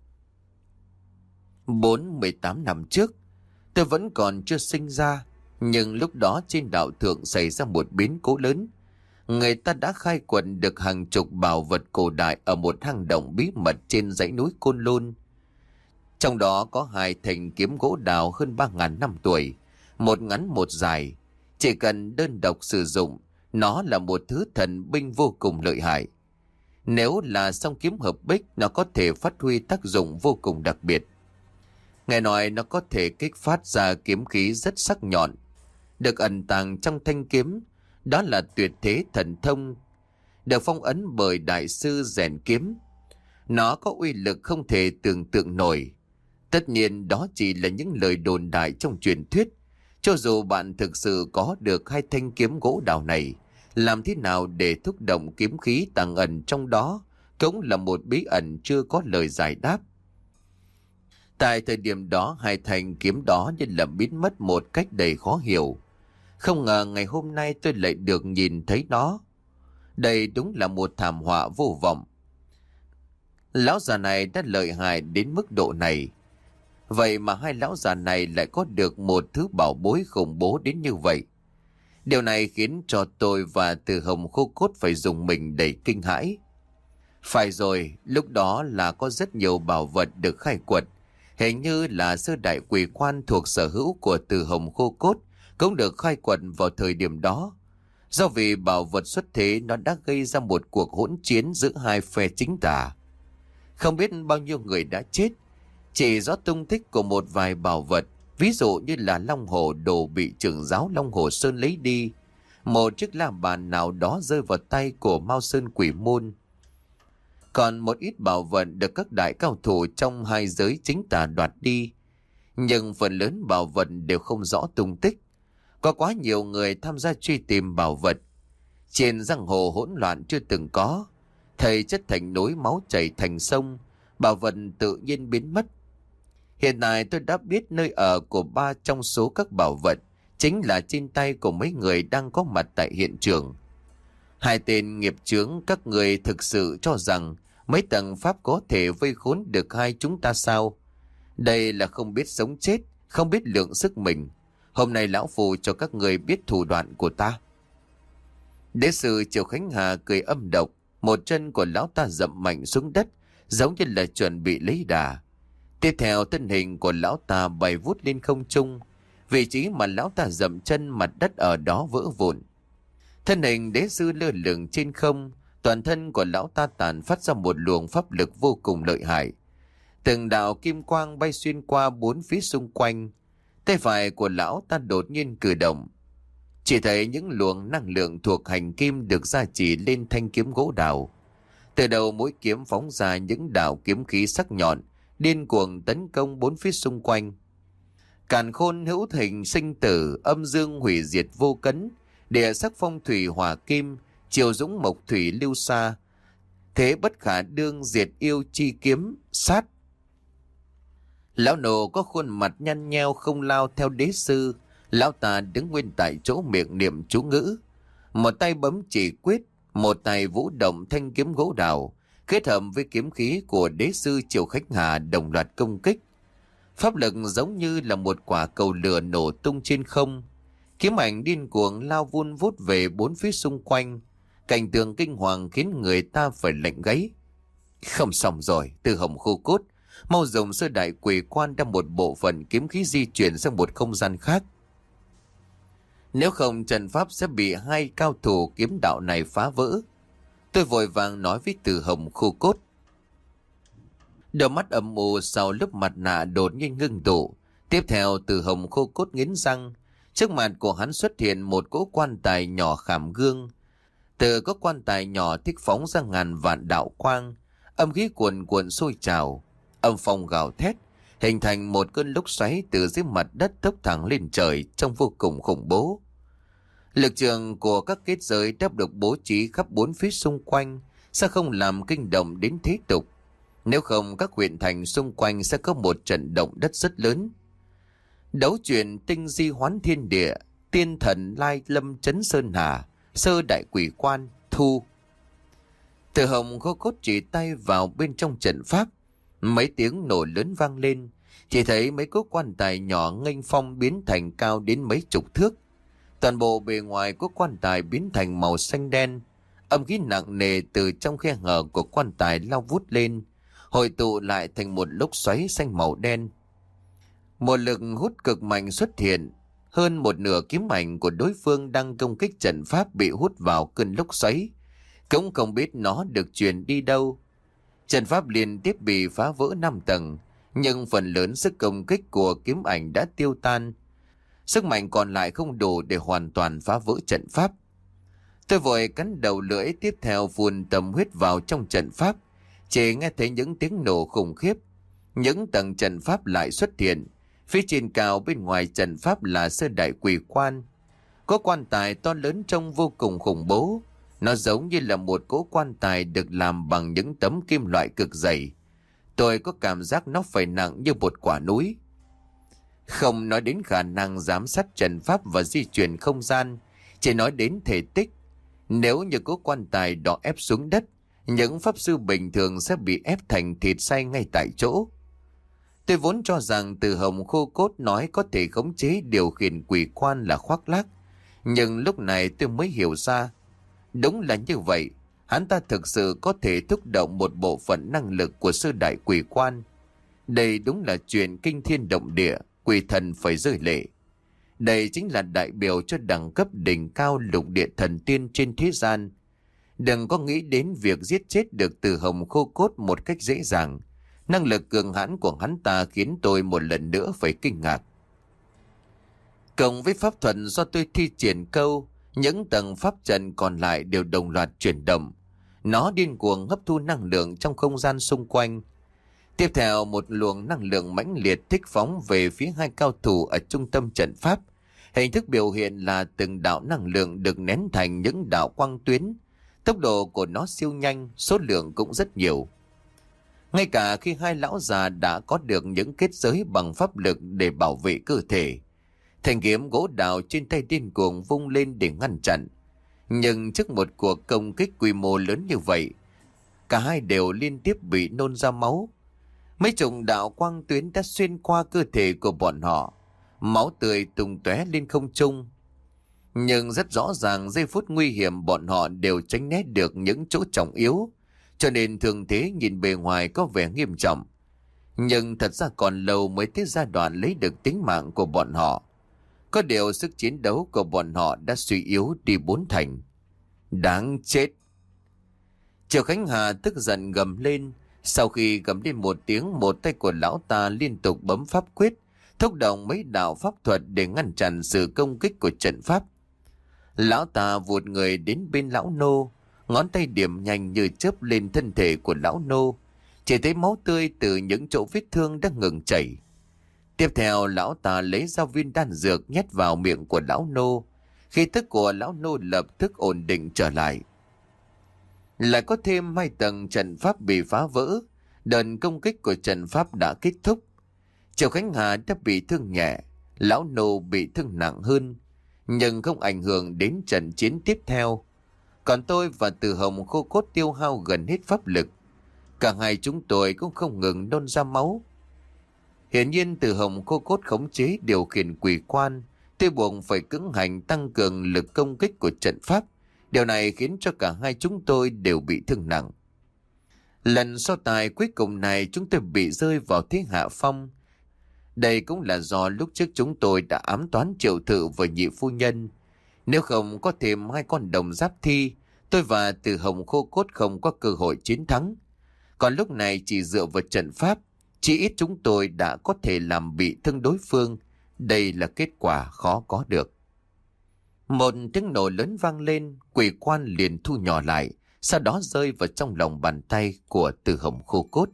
Bốn mươi tám năm trước, tôi vẫn còn chưa sinh ra, nhưng lúc đó trên đạo thượng xảy ra một biến cố lớn. Người ta đã khai quật được hàng chục bảo vật cổ đại ở một hang động bí mật trên dãy núi Côn Lôn. Trong đó có hai thanh kiếm gỗ đào hơn ba ngàn năm tuổi, một ngắn một dài. Chỉ cần đơn độc sử dụng, nó là một thứ thần binh vô cùng lợi hại. Nếu là song kiếm hợp bích, nó có thể phát huy tác dụng vô cùng đặc biệt. Nghe nói nó có thể kích phát ra kiếm khí rất sắc nhọn, được ẩn tàng trong thanh kiếm. Đó là tuyệt thế thần thông, được phong ấn bởi đại sư rèn kiếm. Nó có uy lực không thể tưởng tượng nổi. Tất nhiên đó chỉ là những lời đồn đại trong truyền thuyết. Cho dù bạn thực sự có được hai thanh kiếm gỗ đào này, làm thế nào để thúc động kiếm khí tàng ẩn trong đó cũng là một bí ẩn chưa có lời giải đáp. Tại thời điểm đó, hai thanh kiếm đó như là biến mất một cách đầy khó hiểu. Không ngờ ngày hôm nay tôi lại được nhìn thấy nó. Đây đúng là một thảm họa vô vọng. Lão già này đã lợi hại đến mức độ này. Vậy mà hai lão già này lại có được một thứ bảo bối khủng bố đến như vậy. Điều này khiến cho tôi và Từ Hồng Khô Cốt phải dùng mình đầy kinh hãi. Phải rồi, lúc đó là có rất nhiều bảo vật được khai quật. Hình như là sơ đại quỷ quan thuộc sở hữu của Từ Hồng Khô Cốt cũng được khai quật vào thời điểm đó. Do vì bảo vật xuất thế, nó đã gây ra một cuộc hỗn chiến giữa hai phe chính tà. Không biết bao nhiêu người đã chết, chỉ do tung tích của một vài bảo vật, ví dụ như là Long Hồ Đồ bị trưởng giáo Long Hồ Sơn lấy đi, một chiếc la bàn nào đó rơi vào tay của Mao Sơn Quỷ Môn. Còn một ít bảo vật được các đại cao thủ trong hai giới chính tà đoạt đi, nhưng phần lớn bảo vật đều không rõ tung tích. Có quá nhiều người tham gia truy tìm bảo vật. Trên giang hồ hỗn loạn chưa từng có, thầy chất thành núi, máu chảy thành sông, bảo vật tự nhiên biến mất. Hiện tại tôi đã biết nơi ở của ba trong số các bảo vật chính là trên tay của mấy người đang có mặt tại hiện trường. Hai tên nghiệp chướng các người thực sự cho rằng mấy tầng pháp có thể vây khốn được hai chúng ta sao? Đây là không biết sống chết, không biết lượng sức mình. Hôm nay lão phù cho các người biết thủ đoạn của ta. Đế sư Triệu Khánh Hà cười âm độc, một chân của lão ta dậm mạnh xuống đất, giống như là chuẩn bị lấy đà. Tiếp theo thân hình của lão ta bay vút lên không trung, vị trí mà lão ta dậm chân mặt đất ở đó vỡ vụn. Thân hình đế sư lơ lửng trên không, toàn thân của lão ta tàn phát ra một luồng pháp lực vô cùng lợi hại. Từng đạo kim quang bay xuyên qua bốn phía xung quanh. Tay phải của lão ta đột nhiên cử động. Chỉ thấy những luồng năng lượng thuộc hành kim được gia trì lên thanh kiếm gỗ đào. Từ đầu mũi kiếm phóng ra những đạo kiếm khí sắc nhọn, điên cuồng tấn công bốn phía xung quanh. Càn khôn hữu hình sinh tử, âm dương hủy diệt vô cấn, địa sắc phong thủy hỏa kim, triều dũng mộc thủy lưu xa. Thế bất khả đương, diệt yêu chi kiếm, sát. Lão nổ có khuôn mặt nhăn nheo không lao theo đế sư. Lão ta đứng nguyên tại chỗ miệng niệm chú ngữ. Một tay bấm chỉ quyết, một tay vũ động thanh kiếm gỗ đào, kết hợp với kiếm khí của đế sư Triệu Khánh Hà đồng loạt công kích. Pháp lực giống như là một quả cầu lửa nổ tung trên không. Kiếm ảnh điên cuồng lao vun vút về bốn phía xung quanh. Cảnh tượng kinh hoàng khiến người ta phải lạnh gáy. Không xong rồi, Từ Hồng Khô Cốt, mau dùng sơ đại quỷ quan đem một bộ phận kiếm khí di chuyển sang một không gian khác. Nếu không trận pháp sẽ bị hai cao thủ kiếm đạo này phá vỡ. Tôi vội vàng nói với Từ Hồng Khô Cốt. Đôi mắt âm u sau lớp mặt nạ đột nhiên ngưng tụ. Tiếp theo Từ Hồng Khô Cốt nghiến răng. Trước mặt của hắn xuất hiện một cỗ quan tài nhỏ khảm gương. Từ có quan tài nhỏ thích phóng ra ngàn vạn đạo quang. Âm khí cuồn cuộn sôi trào. Âm phong gào thét, hình thành một cơn lốc xoáy từ dưới mặt đất tốc thẳng lên trời trông vô cùng khủng bố. Lực trường của các kết giới đã được bố trí khắp bốn phía xung quanh, sẽ không làm kinh động đến thế tục. Nếu không, các huyện thành xung quanh sẽ có một trận động đất rất lớn. Đấu chuyển tinh di hoán thiên địa, tiên thần lai lâm chấn sơn hà, sơ đại quỷ quan, thu. Từ Hồng Khô Cốt chỉ tay vào bên trong trận pháp. Mấy tiếng nổ lớn vang lên, chỉ thấy mấy cỗ quan tài nhỏ nghênh phong biến thành cao đến mấy chục thước. Toàn bộ bề ngoài của quan tài biến thành màu xanh đen. Âm khí nặng nề từ trong khe hở của quan tài lao vút lên, hội tụ lại thành một lốc xoáy xanh màu đen. Một lực hút cực mạnh xuất hiện. Hơn một nửa kiếm ảnh của đối phương đang công kích trận pháp bị hút vào cơn lốc xoáy. Cũng không biết nó được truyền đi đâu. Trận pháp liên tiếp bị phá vỡ năm tầng, nhưng phần lớn sức công kích của kiếm ảnh đã tiêu tan. Sức mạnh còn lại không đủ để hoàn toàn phá vỡ trận pháp. Tôi vội cắn đầu lưỡi, tiếp theo phun tầm huyết vào trong trận pháp. Chỉ nghe thấy những tiếng nổ khủng khiếp. Những tầng trận pháp lại xuất hiện. Phía trên cao bên ngoài trận pháp là Sơ Đại Quỷ Quan. Có quan tài to lớn trông vô cùng khủng bố. Nó giống như là một cỗ quan tài được làm bằng những tấm kim loại cực dày. Tôi có cảm giác nó phải nặng như một quả núi. Không nói đến khả năng giám sát trận pháp và di chuyển không gian, chỉ nói đến thể tích. Nếu như cỗ quan tài đó ép xuống đất, những pháp sư bình thường sẽ bị ép thành thịt xay ngay tại chỗ. Tôi vốn cho rằng Từ Hồng Khô Cốt nói có thể khống chế điều khiển quỷ quan là khoác lác. Nhưng lúc này tôi mới hiểu ra. Đúng là như vậy, hắn ta thực sự có thể thúc động một bộ phận năng lực của Sơ Đại Quỷ Quan. Đây đúng là chuyện kinh thiên động địa, quỷ thần phải rơi lệ. Đây chính là đại biểu cho đẳng cấp đỉnh cao lục địa thần tiên trên thế gian. Đừng có nghĩ đến việc giết chết được Từ Hồng Khô Cốt một cách dễ dàng. Năng lực cường hãn của hắn ta khiến tôi một lần nữa phải kinh ngạc. Cộng với pháp thuật do tôi thi triển câu, những tầng pháp trận còn lại đều đồng loạt chuyển động. Nó điên cuồng hấp thu năng lượng trong không gian xung quanh. Tiếp theo một luồng năng lượng mãnh liệt thích phóng về phía hai cao thủ ở trung tâm trận pháp. Hình thức biểu hiện là từng đạo năng lượng được nén thành những đạo quang tuyến. Tốc độ của nó siêu nhanh, số lượng cũng rất nhiều. Ngay cả khi hai lão già đã có được những kết giới bằng pháp lực để bảo vệ cơ thể, thanh kiếm gỗ đào trên tay điên cuồng vung lên để ngăn chặn. Nhưng trước một cuộc công kích quy mô lớn như vậy, cả hai đều liên tiếp bị nôn ra máu. Mấy chục đạo quang tuyến đã xuyên qua cơ thể của bọn họ, máu tươi tung tóe lên không trung. Nhưng rất rõ ràng giây phút nguy hiểm bọn họ đều tránh né được những chỗ trọng yếu, cho nên thường thế nhìn bề ngoài có vẻ nghiêm trọng. Nhưng thật ra còn lâu mới tới giai đoạn lấy được tính mạng của bọn họ. Có điều sức chiến đấu của bọn họ đã suy yếu đi bốn thành. Đáng chết! Triệu Khánh Hà tức giận gầm lên. Sau khi gầm lên một tiếng, một tay của lão ta liên tục bấm pháp quyết, thúc động mấy đạo pháp thuật để ngăn chặn sự công kích của trận pháp. Lão ta vụt người đến bên lão nô, ngón tay điểm nhanh như chớp lên thân thể của lão nô. Chỉ thấy máu tươi từ những chỗ vết thương đang ngừng chảy. Tiếp theo lão ta lấy ra viên đan dược nhét vào miệng của lão nô. Khí tức của lão nô lập tức ổn định trở lại. Lại có thêm hai tầng trận pháp bị phá vỡ. Đợt công kích của trận pháp đã kết thúc. Triệu Khánh Hà đã bị thương nhẹ, lão nô bị thương nặng hơn, nhưng không ảnh hưởng đến trận chiến tiếp theo. Còn tôi và Từ Hồng Khô Cốt tiêu hao gần hết pháp lực. Cả hai chúng tôi cũng không ngừng nôn ra máu. Hiển nhiên Từ Hồng Khô Cốt khống chế điều khiển quỷ quan, tôi buộc phải cưỡng hành tăng cường lực công kích của trận pháp. Điều này khiến cho cả hai chúng tôi đều bị thương nặng. Lần so tài cuối cùng này chúng tôi bị rơi vào thế hạ phong. Đây cũng là do lúc trước chúng tôi đã ám toán Triệu Thự và Nhị Phu Nhân. Nếu không có thêm hai con đồng giáp thi, tôi và Từ Hồng Khô Cốt không có cơ hội chiến thắng. Còn lúc này chỉ dựa vào trận pháp, chỉ ít chúng tôi đã có thể làm bị thương đối phương. Đây là kết quả khó có được. Một tiếng nổ lớn vang lên, quỷ quan liền thu nhỏ lại, sau đó rơi vào trong lòng bàn tay của Từ Hồng Khô Cốt.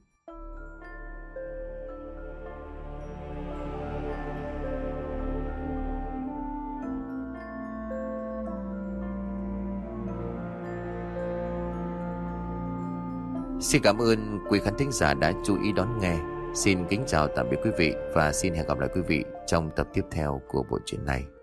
Xin cảm ơn quý khán thính giả đã chú ý đón nghe. Xin kính chào tạm biệt quý vị và xin hẹn gặp lại quý vị trong tập tiếp theo của bộ truyện này.